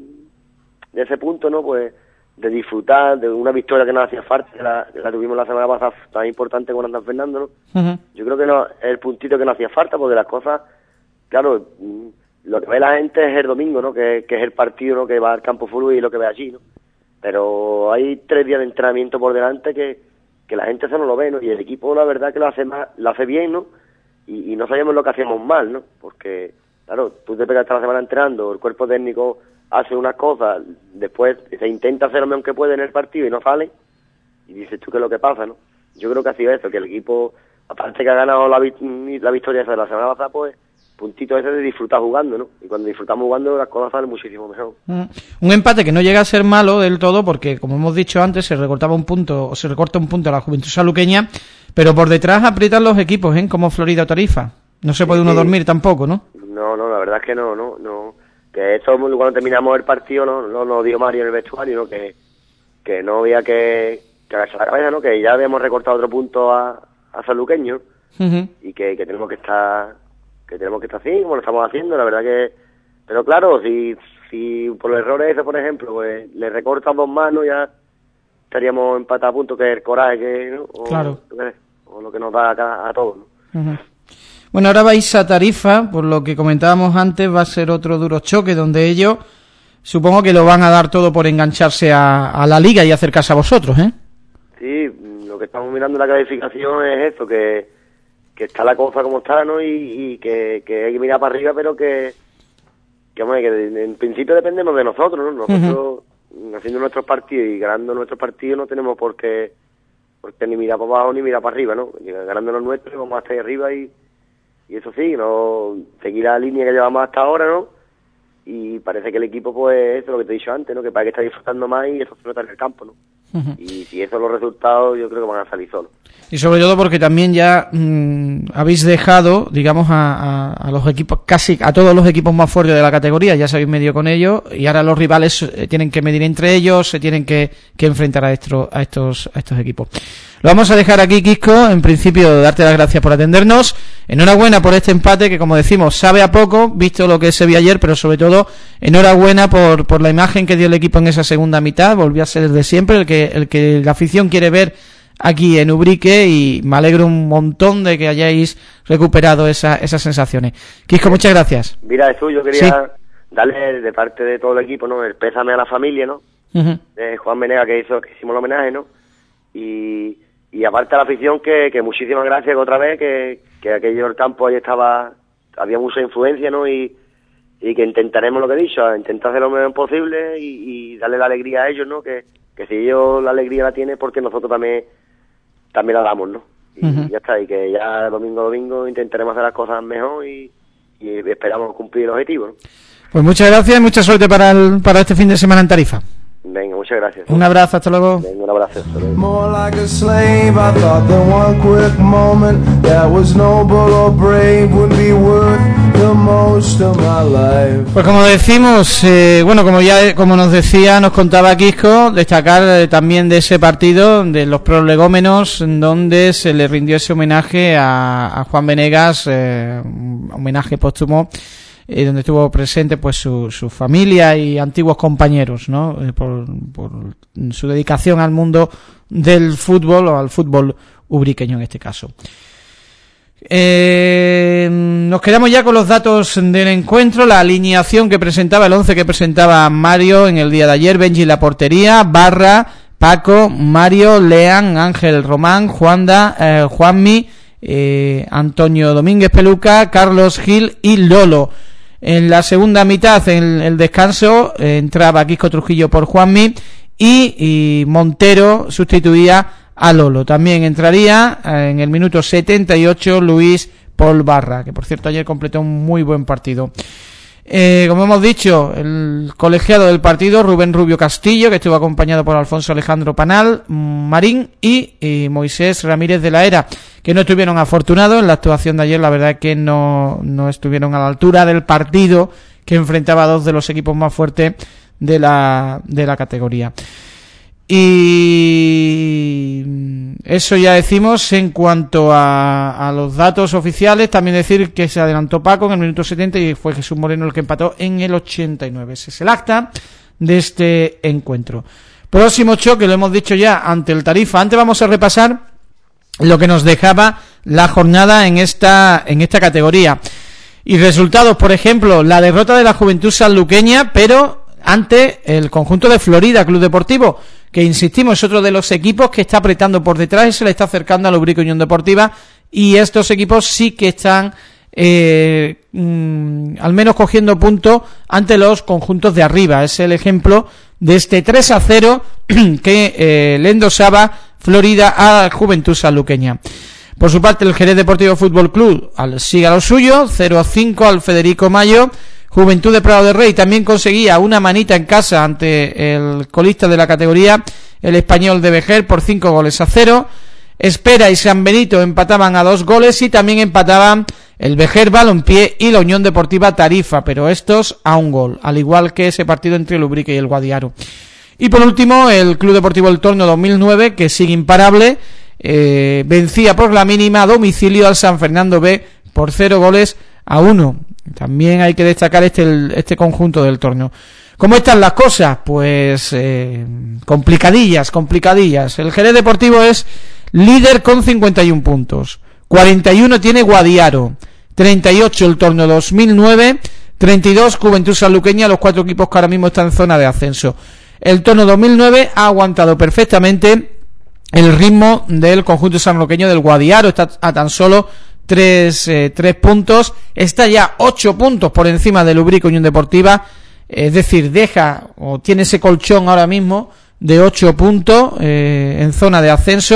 de ese punto, ¿no? Pues de disfrutar de una victoria que nos hacía falta, que la tuvimos la semana pasada tan importante con Andrés Fernando, ¿no? Yo creo que es el puntito que nos hacía falta, porque las cosas, claro, lo que ve la gente es el domingo, ¿no? Que es el partido, ¿no? Que va al campo fútbol y lo que ve allí, ¿no? Pero hay 3 días de entrenamiento por delante que la gente eso no lo ve, ¿no? Y el equipo, la verdad, que lo hace bien, ¿no? Y no sabemos lo que hacemos mal, ¿no? Porque, claro, tú te pegas toda la semana entrenando, el cuerpo técnico hace unas cosas, después se intenta hacer lo mejor que puede en el partido y no sale, y dices tú qué es lo que pasa, ¿no? Yo creo que ha sido eso, que el equipo, aparte que ha ganado la victoria esa de la semana pasada, pues puntito ese de disfrutar jugando, ¿no? Y cuando disfrutamos jugando las cosas salen muchísimo mejor. Un empate que no llega a ser malo del todo porque, como hemos dicho antes, se recorta un punto a la Juventud Saluqueña, pero por detrás aprietan los equipos, como Florida o Tarifa. No se puede uno dormir tampoco, ¿no? No, la verdad es que no. Que eso cuando terminamos el partido no dio Mario en el vestuario, ¿no? Que no había que agachar la cabeza, ¿no? Que ya habíamos recortado otro punto a Saluqueño y que tenemos que estar así como lo estamos haciendo, la verdad que... Pero claro, si por los errores ese, por ejemplo, pues le recortas 2 manos, ya estaríamos empatados a punto, que el coraje, ¿no? Claro. O lo que nos da a todos, ¿no? Bueno, ahora vais a Tarifa, por lo que comentábamos antes, va a ser otro duro choque donde ellos supongo que lo van a dar todo por engancharse a la liga y acercarse a vosotros, ¿eh? Sí, lo que estamos mirando en la clasificación es esto, que está la cosa como está, ¿no? Y que hay que mirar para arriba, pero que en principio dependemos de nosotros, ¿no? Nosotros haciendo nuestros partidos y ganando nuestros partidos no tenemos por qué porque ni mira para abajo ni mira para arriba, ¿no? Ganando los nuestros, vamos hasta ahí arriba y eso sí, no seguir la línea que llevamos hasta ahora, ¿no? Y parece que el equipo, pues, eso es lo que te he dicho antes, ¿no? Que parece que está disfrutando más y eso se nota en el campo, ¿no? Y si esos son los resultados, yo creo que van a salir solos. Y sobre todo porque también ya habéis dejado, digamos, a los equipos, casi a todos los equipos más fuertes de la categoría, ya se habéis medido con ellos, y ahora los rivales tienen que medir entre ellos, se tienen que enfrentar a estos equipos. Lo vamos a dejar aquí, Quisco. En principio, darte las gracias por atendernos. Enhorabuena por este empate que, como decimos, sabe a poco, visto lo que se vio ayer, pero sobre todo, enhorabuena por la imagen que dio el equipo en esa segunda mitad. Volvió a ser el de siempre, el que la afición quiere ver aquí en Ubrique, y me alegro un montón de que hayáis recuperado esas sensaciones. Quisco, muchas gracias. Mira, Jesús, yo quería darle de parte de todo el equipo, ¿no?, el pésame a la familia, ¿no? De Juan Venegas, que hicimos el homenaje, ¿no? Y aparte a la afición, que muchísimas gracias, que otra vez, que aquello del campo ahí había mucha influencia, ¿no? Y que intentaremos lo que he dicho, intentar hacer lo mejor posible y darle la alegría a ellos, ¿no? Que si ellos la alegría la tienen, porque nosotros también la damos, ¿no? Y ya está, y que ya domingo a domingo intentaremos hacer las cosas mejor y esperamos cumplir el objetivo, ¿no? Pues muchas gracias y mucha suerte para este fin de semana en Tarifa. Venga, muchas gracias. Un abrazo, hasta luego. Venga, un abrazo. Hasta luego. More like a slave, I thought that one quick moment that was noble or brave would be worth the most of my life. Pues como decimos, como nos decía, nos contaba Quisco, destacar también de ese partido, de los prolegómenos, donde se le rindió ese homenaje a Juan Venegas, un homenaje póstumo, donde estuvo presente pues su familia y antiguos compañeros, ¿no? Por su dedicación al mundo del fútbol, o al fútbol ubriqueño en este caso. Nos quedamos ya con los datos del encuentro, la alineación que presentaba, el 11 que presentaba Mario en el día de ayer: Benji en la portería, Barra, Paco, Mario, Lean, Ángel, Román, Juanda, Juanmi, Antonio Domínguez Peluca, Carlos Gil y Lolo. En la segunda mitad, en el descanso, entraba Quisco Trujillo por Juanmi y Montero sustituía a Lolo. También entraría en el minuto 78 Luis Paul Barra, que por cierto ayer completó un muy buen partido. Como hemos dicho, el colegiado del partido, Rubén Rubio Castillo, que estuvo acompañado por Alfonso Alejandro Panal, Marín y Moisés Ramírez de la Era, que no estuvieron afortunados en la actuación de ayer. La verdad es que no estuvieron a la altura del partido, que enfrentaba a dos de los equipos más fuertes de la categoría. Y eso ya decimos en cuanto a los datos oficiales. También decir que se adelantó Paco en el minuto 70 y fue Jesús Moreno el que empató en el 89. Ese es el acta de este encuentro. Próximo choque, lo hemos dicho ya, ante el Tarifa. Antes vamos a repasar lo que nos dejaba la jornada en esta categoría. Y resultados, por ejemplo, la derrota de la Juventud Sanluqueña, pero ante el conjunto de Florida Club Deportivo, que insistimos es otro de los equipos que está apretando por detrás y se le está acercando a la Ubrique Unión Deportiva, y estos equipos sí que están al menos cogiendo puntos ante los conjuntos de arriba. Es el ejemplo de este 3-0 que le endosaba Florida a Juventud Sanluqueña. Por su parte, el Jerez Deportivo Fútbol Club sigue a lo suyo, 0-5 al Federico Mayo. Juventud de Prado de Rey también conseguía una manita en casa ante el colista de la categoría, el Español de Vejer, por 5-0. Espera y San Benito empataban a 2 goles y también empataban el Vejer Balompié y la Unión Deportiva Tarifa, pero estos a 1 gol, al igual que ese partido entre el Ubrique y el Guadiaro. Y por último, el Club Deportivo El Torno 2009, que sigue imparable, vencía por la mínima a domicilio al San Fernando B por 0-1. También hay que destacar este conjunto del torneo. ¿Cómo están las cosas? Pues complicadillas. El Jerez Deportivo es líder con 51 puntos. 41 tiene Guadiaro, 38 el Torno 2009, 32 Juventud Sanluqueña, los 4 equipos que ahora mismo están en zona de ascenso. El Torno 2009 ha aguantado perfectamente el ritmo del conjunto sanluqueño del Guadiaro, está a tan solo 3 puntos, está ya 8 puntos por encima del Ubrique Unión Deportiva, es decir, tiene ese colchón ahora mismo de 8 puntos en zona de ascenso,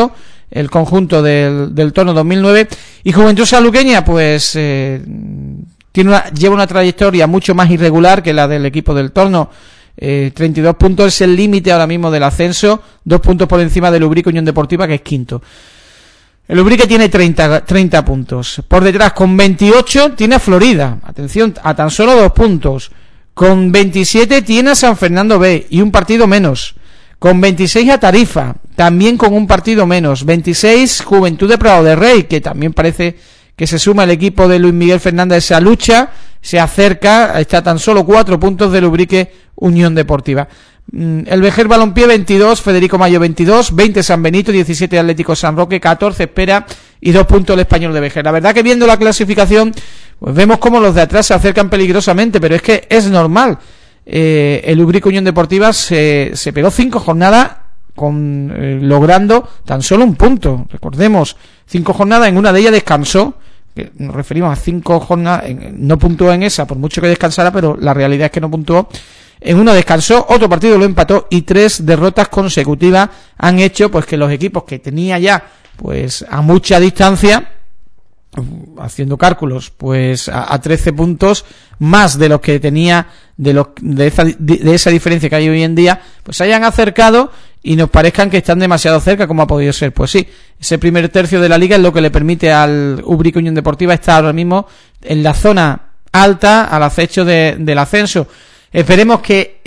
el conjunto del Torno 2009. Y Juventud Sanluqueña pues lleva una trayectoria mucho más irregular que la del equipo del Torno. 32 puntos es el límite ahora mismo del ascenso, 2 puntos por encima del Ubrique Unión Deportiva, que es quinto. El Ubrique tiene 30 puntos. Por detrás, con 28, tiene a Florida. Atención, a tan solo 2 puntos. Con 27 tiene a San Fernando B y un partido menos. Con 26 a Tarifa, también con un partido menos. 26 Juventud de Prado de Rey, que también parece que se suma el equipo de Luis Miguel Fernández a esa lucha. Se acerca, está a tan solo 4 puntos del Ubrique Unión Deportiva. El Vejer Balompié 22, Federico Mayo 22, 20 San Benito, 17 Atlético San Roque, 14 Espera y 2 puntos el Español de Vejer. La verdad que viendo la clasificación, pues vemos cómo los de atrás se acercan peligrosamente, pero es que es normal. El Ubrique Unión Deportiva se pegó 5 jornadas logrando tan solo un punto. Recordemos, 5 jornadas, en una de ellas descansó. Que nos referimos a 5 jornadas, no puntuó en esa, por mucho que descansara, pero la realidad es que no puntuó. En uno descansó, otro partido lo empató y 3 derrotas consecutivas han hecho pues que los equipos que tenía ya pues a mucha distancia, haciendo cálculos, pues a 13 puntos más de los que tenía de esa diferencia que hay hoy en día, pues se hayan acercado y nos parezcan que están demasiado cerca, como ha podido ser. Pues sí, ese primer tercio de la liga es lo que le permite al Ubrique Unión Deportiva estar ahora mismo en la zona alta al acecho del ascenso. Esperemos que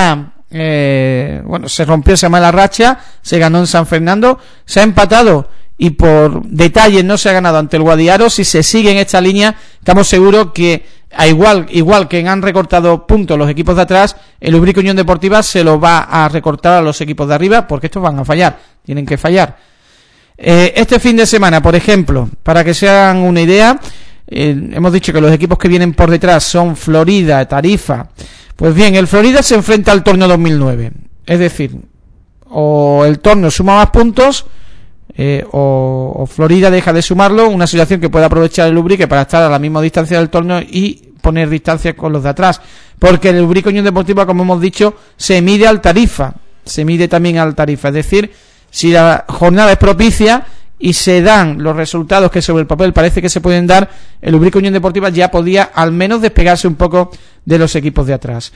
se rompió esa mala racha, se ganó en San Fernando, se ha empatado y por detalles no se ha ganado ante el Guadiaro. Si se sigue en esta línea, estamos seguros que igual que han recortado puntos los equipos de atrás, el Ubrique Unión Deportiva se lo va a recortar a los equipos de arriba, porque estos van a fallar, tienen que fallar. Este fin de semana, por ejemplo, para que se hagan una idea, hemos dicho que los equipos que vienen por detrás son Florida, Tarifa. Pues bien, el Florida se enfrenta al Torno 2009, es decir, o el Torno suma más puntos o Florida deja de sumarlo, una situación que puede aprovechar el Ubrique para estar a la misma distancia del Torno y poner distancia con los de atrás, porque el Ubrique Unión Deportiva, como hemos dicho, se mide al Tarifa, se mide también al Tarifa, es decir, si la jornada es propicia y se dan los resultados que sobre el papel parece que se pueden dar, el Ubrique Unión Deportiva ya podía al menos despegarse un poco de los equipos de atrás.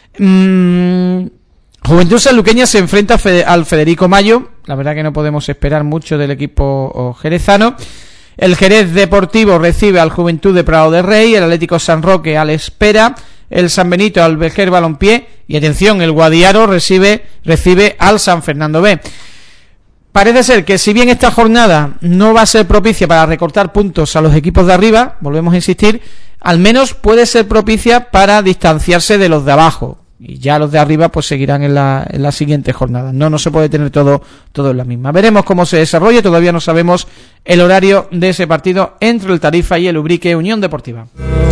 Juventud Sanluqueña se enfrenta al Federico Mayo. La verdad que no podemos esperar mucho del equipo jerezano. El Jerez Deportivo recibe al Juventud de Prado de Rey, el Atlético San Roque al Espera, el San Benito al Vejer Balompié y atención, el Guadiaro recibe al San Fernando B. Parece ser que si bien esta jornada no va a ser propicia para recortar puntos a los equipos de arriba, volvemos a insistir, al menos puede ser propicia para distanciarse de los de abajo. Y ya los de arriba pues seguirán en la siguiente jornada. No se puede tener todo en la misma. Veremos cómo se desarrolla. Todavía no sabemos el horario de ese partido entre el Tarifa y el Ubrique Unión Deportiva.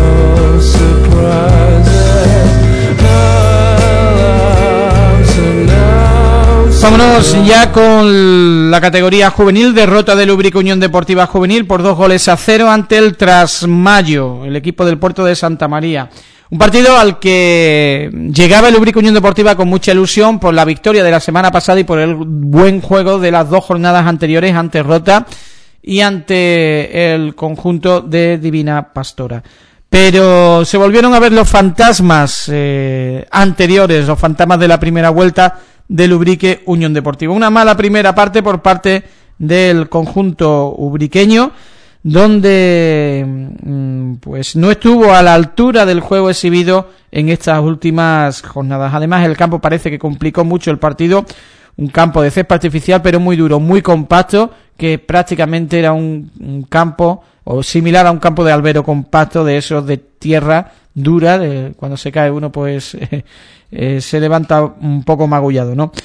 Vámonos ya con la categoría juvenil. Derrota del Ubrique Unión Deportiva Juvenil por 2-0 ante el Trasmayo, el equipo del Puerto de Santa María. Un partido al que llegaba el Ubrique Unión Deportiva con mucha ilusión por la victoria de la semana pasada y por el buen juego de las 2 jornadas anteriores ante Rota y ante el conjunto de Divina Pastora. Pero se volvieron a ver los fantasmas anteriores, los fantasmas de la primera vuelta del Ubrique Unión Deportiva. Una mala primera parte por parte del conjunto ubriqueño, donde pues no estuvo a la altura del juego exhibido en estas últimas jornadas. Además, el campo parece que complicó mucho el partido, un campo de césped artificial pero muy duro, muy compacto, que prácticamente era un campo o similar a un campo de albero compacto, de esos de tierra dura, cuando se cae uno pues se levanta un poco magullado, ¿no?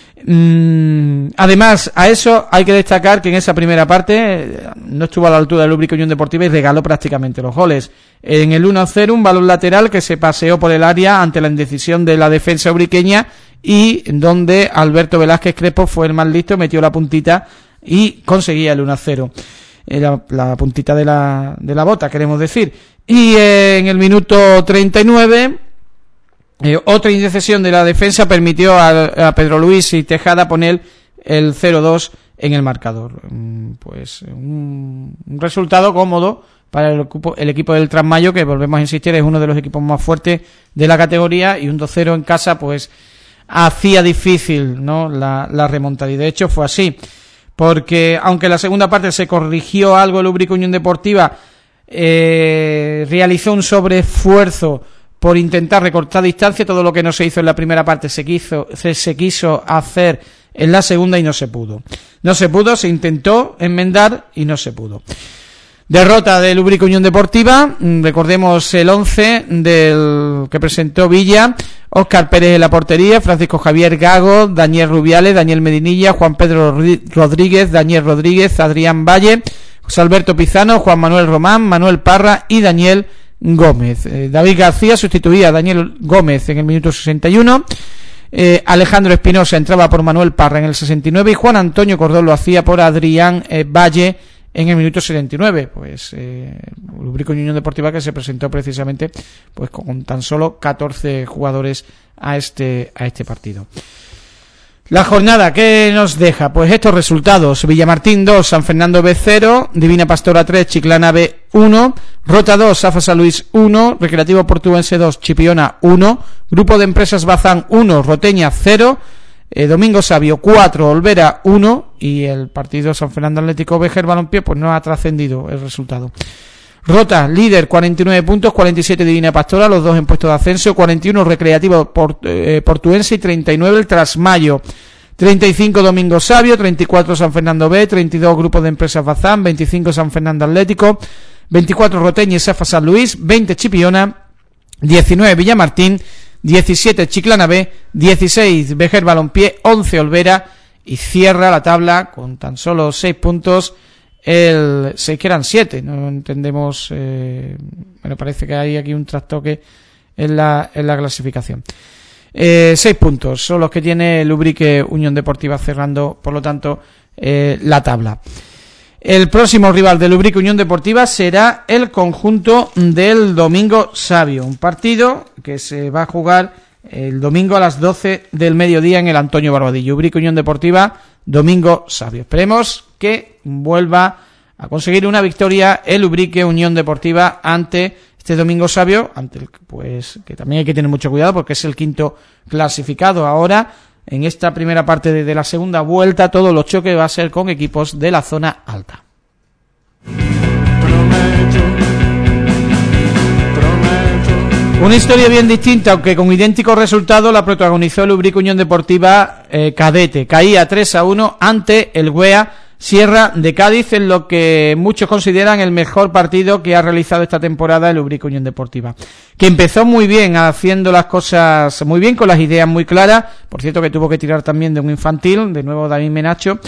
Además, a eso hay que destacar que en esa primera parte no estuvo a la altura del Ubrique Unión Deportiva y regaló prácticamente los goles. En el 1-0, un balón lateral que se paseó por el área ante la indecisión de la defensa ubriqueña y donde Alberto Velázquez Crespo fue el más listo, metió la puntita y conseguía el 1-0. La puntita de la bota, queremos decir. Y en el minuto 39... otra indecisión de la defensa permitió a Pedro Luis y Tejada poner el 0-2 en el marcador. Pues un resultado cómodo para el equipo del Trasmayo, que volvemos a insistir es uno de los equipos más fuertes de la categoría, y un 2-0 en casa pues hacía difícil, ¿no?, la remontada, y de hecho fue así, porque aunque en la segunda parte se corrigió algo el Ubrique Unión Deportiva, realizó un sobreesfuerzo por intentar recortar distancia. Todo lo que no se hizo en la primera parte se quiso hacer en la segunda y no se pudo, se intentó enmendar y no se pudo. Derrota del Ubrique Unión Deportiva. Recordemos el 11 del que presentó Villa: Óscar Pérez en la portería, Francisco Javier Gago, Daniel Rubiales, Daniel Medinilla, Juan Pedro Rodríguez, Daniel Rodríguez, Adrián Valle, José Alberto Pizano, Juan Manuel Román, Manuel Parra y Daniel Gómez. David García sustituía a Daniel Gómez en el minuto 61. Alejandro Espinosa entraba por Manuel Parra en el 69 y Juan Antonio Cordón lo hacía por Adrián Valle en el minuto 79. Pues Ubrique Unión Deportiva, que se presentó precisamente pues con tan solo 14 jugadores a este partido. La jornada, ¿qué nos deja? Pues estos resultados: Villamartín 2, San Fernando B 0, Divina Pastora 3, Chiclana B 1, Rota 2, Safa San Luis 1, Recreativo Portuense 2, Chipiona 1, Grupo de Empresas Bazán 1, Roteña 0, Domingo Sabio 4, Olvera 1, y el partido San Fernando Atlético Vejer Balompié pues no ha trascendido el resultado. Rota, líder, 49 puntos, 47 Divina Pastora, los dos en puesto de ascenso, 41 Recreativo Portuense y 39 el Trasmayo, 35 Domingo Sabio, 34 San Fernando B, 32 Grupo de Empresas Bazán, 25 San Fernando Atlético, 24 Roteña y Safa San Luis, 20 Chipiona, 19 Villamartín, 17 Chiclana B, 16 Vejer Balompié, 11 Olvera, y cierra la tabla con tan solo 6 puntos el 6, que eran 7, no entendemos, bueno, parece que hay aquí un trastoque en la clasificación. 6 puntos son los que tiene el Ubrique Unión Deportiva, cerrando por lo tanto la tabla. El próximo rival del Ubrique Unión Deportiva será el conjunto del Domingo Sabio, un partido que se va a jugar el domingo a las 12 del mediodía en el Antonio Barbadillo. Ubrique Unión Deportiva, Domingo Sabio. Esperemos que vuelva a conseguir una victoria el Ubrique Unión Deportiva ante este Domingo Sabio, ante el, pues que también hay que tener mucho cuidado porque es el quinto clasificado ahora en esta primera parte de la segunda vuelta. Todos los choques va a ser con equipos de la zona alta. Una historia bien distinta, aunque con idéntico resultado, la protagonizó el Ubrique Unión Deportiva cadete. Caía 3-1 ante el Güea Sierra de Cádiz, en lo que muchos consideran el mejor partido que ha realizado esta temporada el Ubrique Unión Deportiva, que empezó muy bien, haciendo las cosas muy bien, con las ideas muy claras. Por cierto, que tuvo que tirar también de un infantil, de nuevo David Menacho.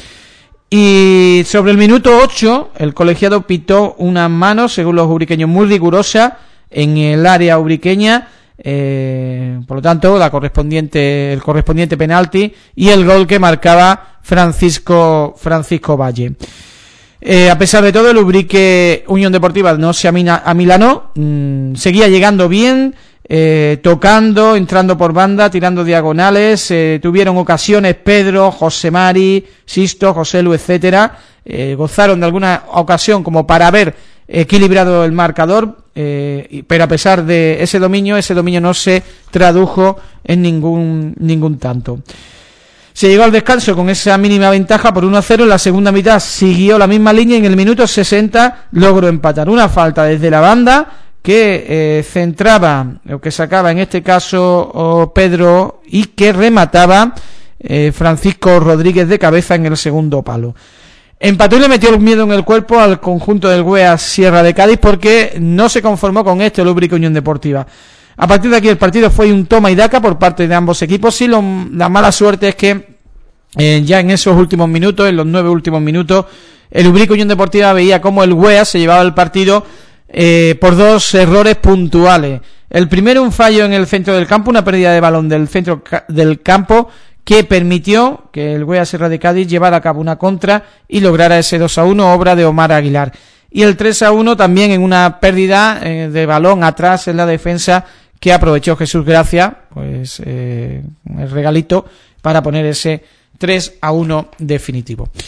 Y sobre el minuto 8, el colegiado pitó una mano, según los ubriqueños, muy rigurosa en el área ubriqueña, por lo tanto el correspondiente penalti y el gol que marcaba Francisco Valle. A pesar de todo, el Ubrique Unión Deportiva no se amilanó, seguía llegando bien, tocando, entrando por banda, tirando diagonales. Tuvieron ocasiones Pedro, José Mari, Sisto, José Lu, etcétera. Gozaron de alguna ocasión como para haber equilibrado el marcador, pero a pesar de ese dominio no se tradujo en ningún tanto. Se llegó al descanso con esa mínima ventaja por 1-0. En la segunda mitad siguió la misma línea y en el minuto 60 logró empatar. Una falta desde la banda que centraba, o que sacaba en este caso Pedro, y que remataba Francisco Rodríguez de cabeza en el segundo palo. Empató y le metió el miedo en el cuerpo al conjunto del Güea Sierra de Cádiz, porque no se conformó con esto el Ubrique Unión Deportiva. A partir de aquí el partido fue un toma y daca por parte de ambos equipos, y la mala suerte es que ya en esos últimos minutos, en los 9 últimos minutos, el Ubrique Unión Deportiva veía cómo el Güea se llevaba el partido por 2 errores puntuales. El primero, un fallo en el centro del campo, una pérdida de balón del centro del campo, que permitió que el Güea Sierra de Cádiz llevara a cabo una contra y lograra ese 2-1, obra de Omar Aguilar. Y el 3-1 también en una pérdida de balón atrás en la defensa, que aprovechó Jesús Gracia, pues el regalito, para poner ese 3-1 definitivo.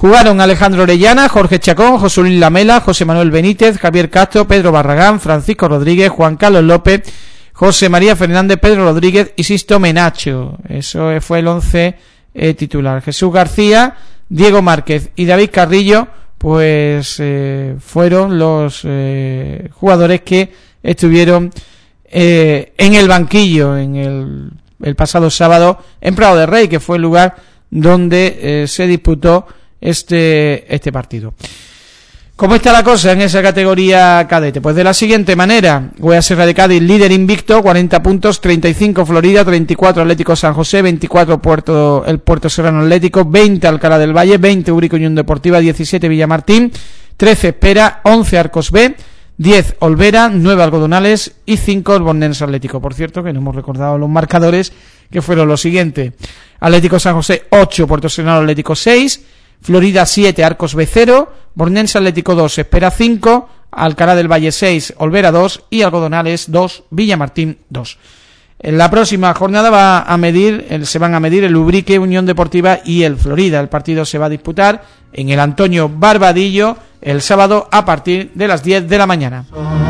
Jugaron Alejandro Orellana, Jorge Chacón, José Luis Lamela, José Manuel Benítez, Javier Castro, Pedro Barragán, Francisco Rodríguez, Juan Carlos López, José María Fernández, Pedro Rodríguez y Sisto Menacho. Eso fue el 11 titular. Jesús García, Diego Márquez y David Carrillo pues fueron los jugadores que estuvieron en el banquillo en el pasado sábado en Prado de Rey, que fue el lugar donde se disputó este partido. ¿Cómo está la cosa en esa categoría cadete? Pues de la siguiente manera: Guaya Serra de Cádiz, líder invicto, 40 puntos, 35 Florida, 34 Atlético San José, 24 el Puerto Serrano Atlético, 20 Alcalá del Valle, 20 Ubrique Unión Deportiva, 17 Villamartín, 13 Espera, 11 Arcos B, 10 Olvera, 9 Algodonales y 5 el Bornense Atlético. Por cierto, que no hemos recordado los marcadores, que fueron los siguientes: Atlético San José 8, Puerto Serrano Atlético 6, Florida 7, Arcos B 0, Bornense Atlético 2, Espera 5, Alcalá del Valle 6, Olvera 2 y Algodonales 2, Villamartín 2. En la próxima jornada se van a medir el Ubrique Unión Deportiva y el Florida. El partido se va a disputar en el Antonio Barbadillo el sábado a partir de las 10 de la mañana.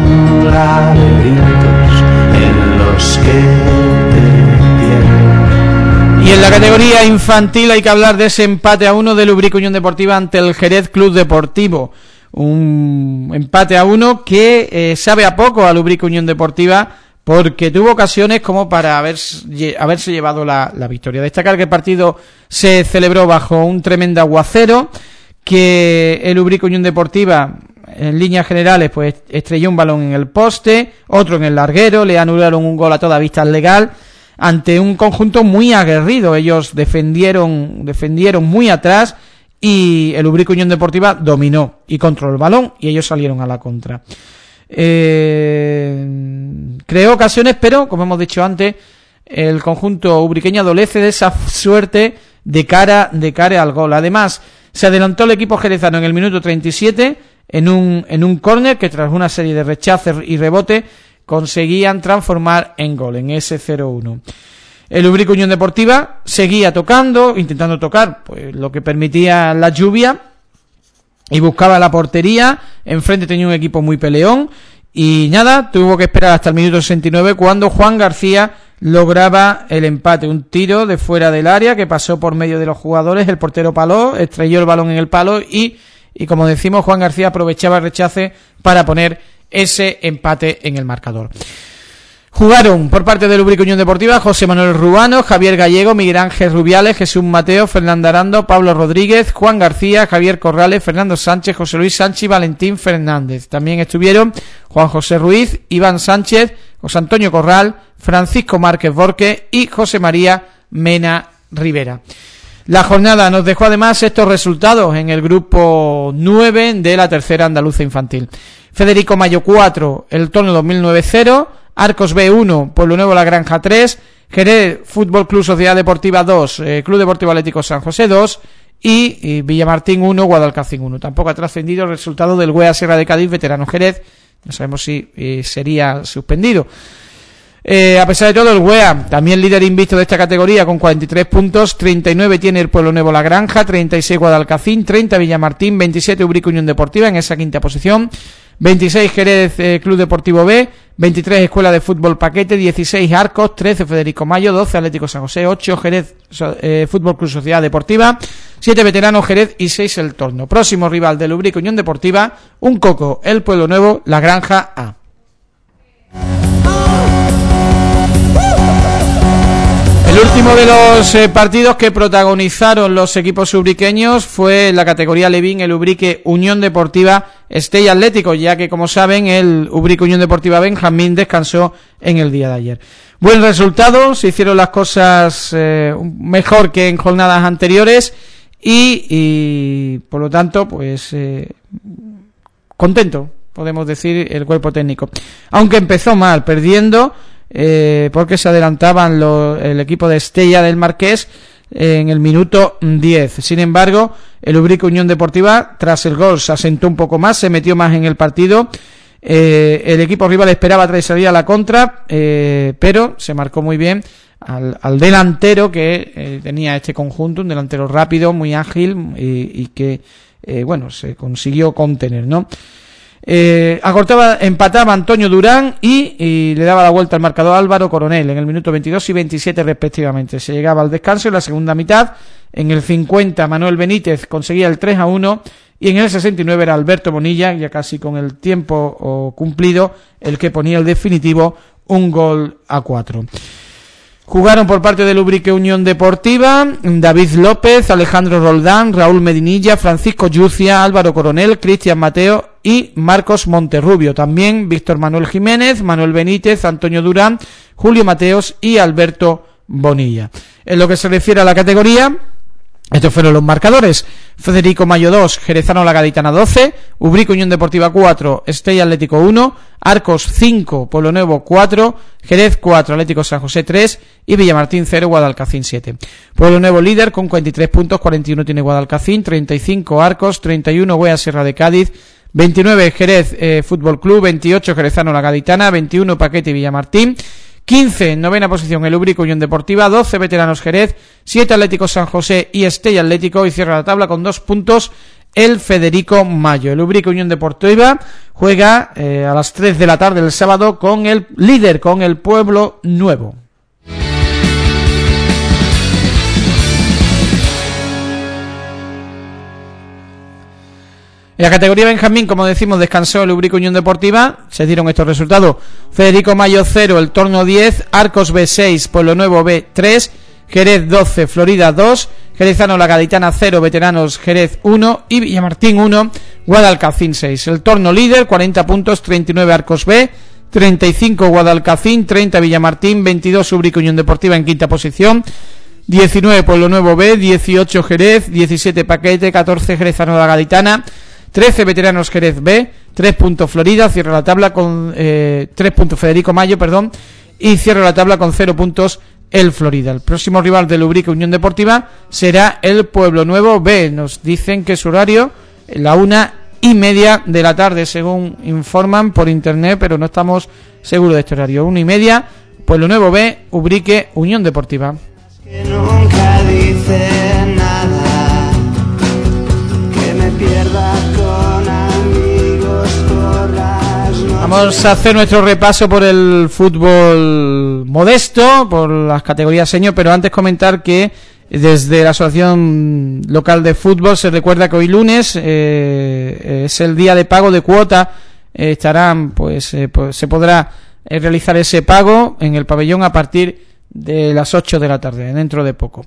Y en la categoría infantil hay que hablar de ese empate a 1 del Ubrique Unión Deportiva ante el Jerez Club Deportivo. Un empate a 1 que sabe a poco al Ubrique Unión Deportiva, porque tuvo ocasiones como para haberse llevado la victoria. Destacar que el partido se celebró bajo un tremendo aguacero, que el Ubrique Unión Deportiva en líneas generales pues estrelló un balón en el poste, otro en el larguero, le anularon un gol a toda vista legal ante un conjunto muy aguerrido. Ellos defendieron muy atrás y el Ubrique Unión Deportiva dominó y controló el balón y ellos salieron a la contra. Creó ocasiones, pero como hemos dicho antes, el conjunto ubriqueño adolece de esa suerte de cara al gol. Además, se adelantó el equipo jerezano en el minuto 37 en un córner que, tras una serie de rechazos y rebote, conseguían transformar en gol, en ese 0-1. El Ubrique Unión Deportiva seguía intentando tocar pues lo que permitía la lluvia, y buscaba la portería. Enfrente tenía un equipo muy peleón y nada, tuvo que esperar hasta el minuto 69 cuando Juan García lograba el empate. Un tiro de fuera del área que pasó por medio de los jugadores, el portero paló, estrelló el balón en el palo y como decimos, Juan García aprovechaba el rechace para poner ese empate en el marcador. Jugaron por parte del Ubrique Unión Deportiva José Manuel Rubano, Javier Gallego, Miguel Ángel Rubiales, Jesús Mateo, Fernando Arando, Pablo Rodríguez, Juan García, Javier Corrales, Fernando Sánchez, José Luis Sánchez y Valentín Fernández. También estuvieron Juan José Ruiz, Iván Sánchez, José Antonio Corral, Francisco Márquez Borque y José María Mena Rivera. La jornada nos dejó además estos resultados en el grupo 9 de la tercera andaluza infantil. Federico Mayo 4, El Torno 2009 0, Arcos B 1, Pueblo Nuevo La Granja 3, Jerez Fútbol Club Sociedad Deportiva 2, Club Deportivo Atlético San José 2 y Villamartín 1, Guadalcacín 1. Tampoco ha trascendido el resultado del Guaya Sierra de Cádiz Veterano Jerez, no sabemos si sería suspendido. A pesar de todo, el Guea, también líder invicto de esta categoría con 43 puntos, 39 tiene el Pueblo Nuevo La Granja, 36 Guadalcacín, 30 Villamartín, 27 Ubrique Unión Deportiva en esa quinta posición, 26 Jerez Club Deportivo B, 23 Escuela de Fútbol Paquete, 16 Arcos, 13 Federico Mayo, 12 Atlético San José, 8 Jerez Fútbol Club Sociedad Deportiva, 7 Veteranos Jerez y 6 El Torno. Próximo rival del Ubrique Unión Deportiva, un coco, el Pueblo Nuevo La Granja A. El último de los partidos que protagonizaron los equipos ubriqueños fue en la categoría Levín, el Ubrique Unión Deportiva Estella Atlético, ya que, como saben, el Ubrique Unión Deportiva Benjamín descansó en el día de ayer. Buen resultado, se hicieron las cosas mejor que en jornadas anteriores y por lo tanto, pues contento, podemos decir, el cuerpo técnico. Aunque empezó mal, perdiendo, porque se adelantaban el equipo de Estella del Marqués en el minuto 10. Sin embargo, el Ubrique Unión Deportiva, tras el gol, se asentó un poco más, se metió más en el partido. El equipo rival esperaba salir a la contra, pero se marcó muy bien al delantero que tenía este conjunto, un delantero rápido, muy ágil y que se consiguió contener, ¿no? Empataba Antonio Durán y le daba la vuelta al marcador Álvaro Coronel en el minuto 22 y 27 respectivamente. Se llegaba al descanso en la segunda mitad. En el 50 Manuel Benítez conseguía el 3-1 y en el 69 era Alberto Bonilla, ya casi con el tiempo cumplido, el que ponía el definitivo 1-4. Jugaron por parte del Ubrique Unión Deportiva David López, Alejandro Roldán, Raúl Medinilla, Francisco Yucia, Álvaro Coronel, Cristian Mateo y Marcos Monterrubio. También Víctor Manuel Jiménez, Manuel Benítez, Antonio Durán, Julio Mateos y Alberto Bonilla. En lo que se refiere a la categoría, estos fueron los marcadores: Federico Mayo 2, Jerezano La Gaditana 12, Ubrique Unión Deportiva 4, Estella Atlético 1, Arcos 5, Pueblo Nuevo 4, Jerez 4, Atlético San José 3 y Villamartín 0, Guadalcacín 7. Pueblo Nuevo líder con 43 puntos, 41 tiene Guadalcacín, 35 Arcos, 31 Huea Sierra de Cádiz, 29 Jerez Fútbol Club, 28 Jerezano La Gaditana, 21 Paquete y Villamartín, 15 en novena posición el Ubrique Unión Deportiva, 12 Veteranos Jerez, 7 Atlético San José y Estella Atlético, y cierra la tabla con 2 puntos el Federico Mayo. El Ubrique Unión Deportiva juega a las 3 de la tarde el sábado con el líder, con el Pueblo Nuevo. En la categoría Benjamín, como decimos, descansó el Ubrique Unión Deportiva. Se dieron estos resultados: Federico Mayo 0, El Torno 10, Arcos B 6, Pueblo Nuevo B 3, Jerez 12, Florida 2, Jerezano La Gaditana 0, Veteranos Jerez 1 y Villamartín 1, Guadalcacín 6. El Torno líder, 40 puntos, 39 Arcos B, 35 Guadalcacín, 30 Villamartín, 22 Ubrique Unión Deportiva en quinta posición, 19 Pueblo Nuevo B, 18 Jerez, 17 Paquete, 14 Jerezano La Gaditana, 13 Veteranos Jerez B, 3 puntos Florida, cierra la tabla con 3 puntos Federico Mayo, y cierra la tabla con 0 puntos el Florida. El próximo rival del Ubrique Unión Deportiva será el Pueblo Nuevo B. Nos dicen que su horario es la 1:30 de la tarde, según informan por internet, pero no estamos seguros de este horario. 1:30, Pueblo Nuevo B, Ubrique Unión Deportiva. Que nunca dice nada, que me pierda con amigos por las noches. Vamos a hacer nuestro repaso por el fútbol modesto, por las categorías senior, pero antes comentar que desde la Asociación Local de Fútbol se recuerda que hoy lunes es el día de pago de cuota. Estarán, se podrá realizar ese pago en el pabellón a partir de las 8 de la tarde, dentro de poco.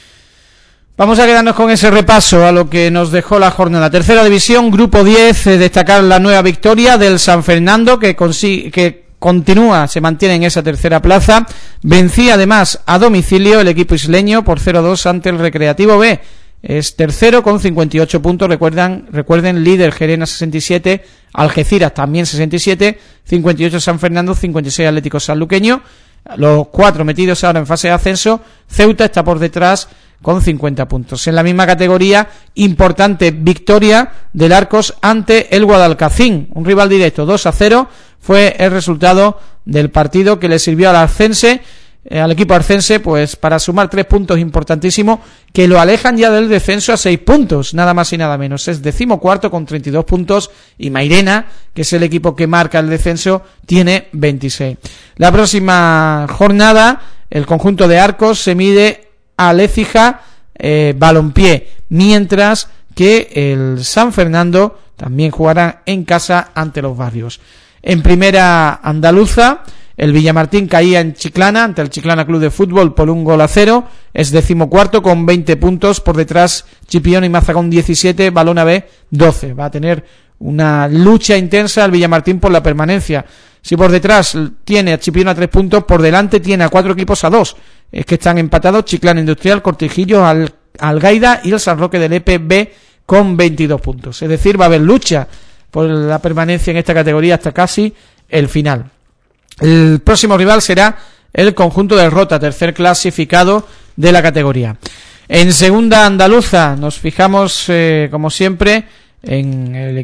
Vamos a quedarnos con ese repaso a lo que nos dejó la jornada. Tercera división, grupo 10, destacar la nueva victoria del San Fernando, que continúa, se mantiene en esa tercera plaza. Vencía además a domicilio el equipo isleño por 0-2 ante el Recreativo B. Es tercero con 58 puntos, recuerden, líder Gerena 67, Algeciras también 67, 58 San Fernando, 56 Atlético Sanluqueño. Los 4 metidos ahora en fase de ascenso. Ceuta está por detrás con 50 puntos. En la misma categoría, importante victoria del Arcos ante el Guadalcacín, un rival directo, 2-0 fue el resultado del partido que le sirvió al equipo arcense, pues para sumar 3 puntos importantísimos que lo alejan ya del descenso a 6 puntos, nada más y nada menos. Es 14º con 32 puntos y Mairena, que es el equipo que marca el descenso, tiene 26. La próxima jornada, el conjunto de Arcos se mide a Lécija Balompié, mientras que el San Fernando también jugará en casa ante los Barrios. En primera andaluza, el Villamartín caía en Chiclana ante el Chiclana Club de Fútbol por 1-0, es 14º con 20 puntos, por detrás Chipiona y Mazagón 17, Balona B 12. Va a tener una lucha intensa el Villamartín por la permanencia. Si por detrás tiene a Chipiona 3 puntos, por delante tiene a 4 equipos a 2. Es que están empatados Chiclana Industrial, Cortijillo, Algaida y el San Roque del EPB con 22 puntos. Es decir, va a haber lucha por la permanencia en esta categoría hasta casi el final. El próximo rival será el conjunto del Rota, tercer clasificado de la categoría. En segunda andaluza nos fijamos, como siempre, en el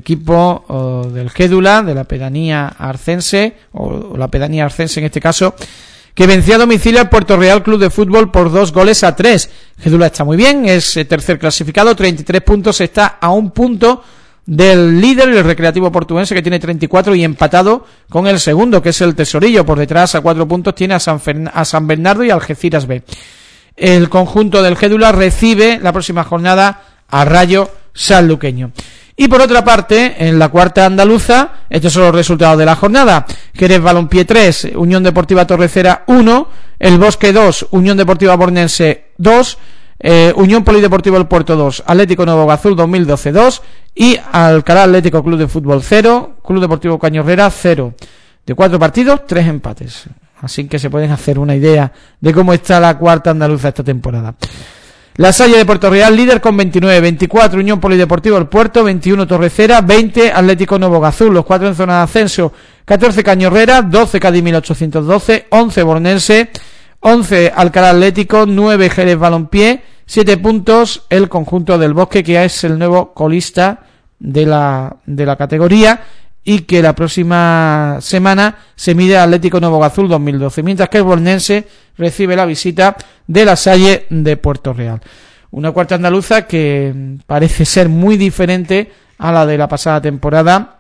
equipo del Gédula, de la pedanía arcense, o la pedanía arcense en este caso, que venció a domicilio al Puerto Real Club de Fútbol por 2-3. Gédula está muy bien, es tercer clasificado, 33 puntos, está a un punto del líder, el Recreativo Portuense, que tiene 34, y empatado con el segundo, que es el Tesorillo. Por detrás, a 4 puntos, tiene a San Bernardo y Algeciras B. El conjunto del Gédula recibe la próxima jornada a Rayo Sanluqueño. Y por otra parte, en la cuarta andaluza, estos son los resultados de la jornada: Jerez Balompié 3, Unión Deportiva Torrecera 1, El Bosque 2, Unión Deportiva Bornense 2, Unión Polideportivo El Puerto 2, Atlético Nuevo Gazul 2012 2 y Alcalá Atlético Club de Fútbol 0, Club Deportivo Cañorrera 0. De 4 partidos, 3 empates. Así que se pueden hacer una idea de cómo está la cuarta andaluza esta temporada. La Salle de Puerto Real, líder con 29, 24 Unión Polideportivo El Puerto, 21 Torrecera, 20 Atlético Nuevo Gazul, los 4 en zona de ascenso, 14 Cañorrera, 12 Cádiz 1812, 11 Bornense, 11 Alcalá Atlético, 9 Jerez Balompié, 7 puntos el conjunto del Bosque, que es el nuevo colista de la categoría, y que la próxima semana se mide al Atlético Nuevo Gazul 2012, mientras que el Bornense recibe la visita de la Salle de Puerto Real. Una cuarta andaluza que parece ser muy diferente a la de la pasada temporada,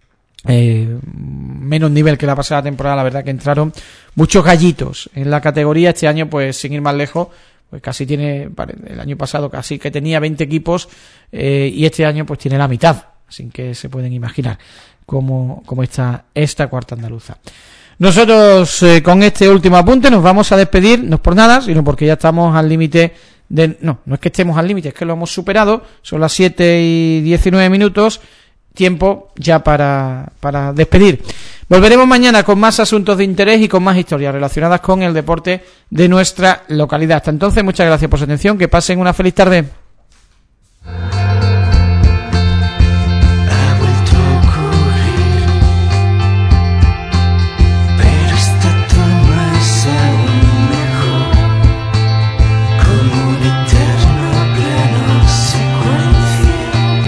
menos nivel que la pasada temporada. La verdad que entraron muchos gallitos en la categoría. Este año, pues sin ir más lejos, pues casi tiene, el año pasado casi que tenía 20 equipos, y este año pues tiene la mitad, así que se pueden imaginar cómo está esta cuarta andaluza. Nosotros con este último apunte nos vamos a despedir, no es por nada, sino porque ya estamos al límite de... No es que estemos al límite, es que lo hemos superado. Son las 7:19, tiempo ya para despedir. Volveremos mañana con más asuntos de interés y con más historias relacionadas con el deporte de nuestra localidad. Hasta entonces, muchas gracias por su atención, que pasen una feliz tarde.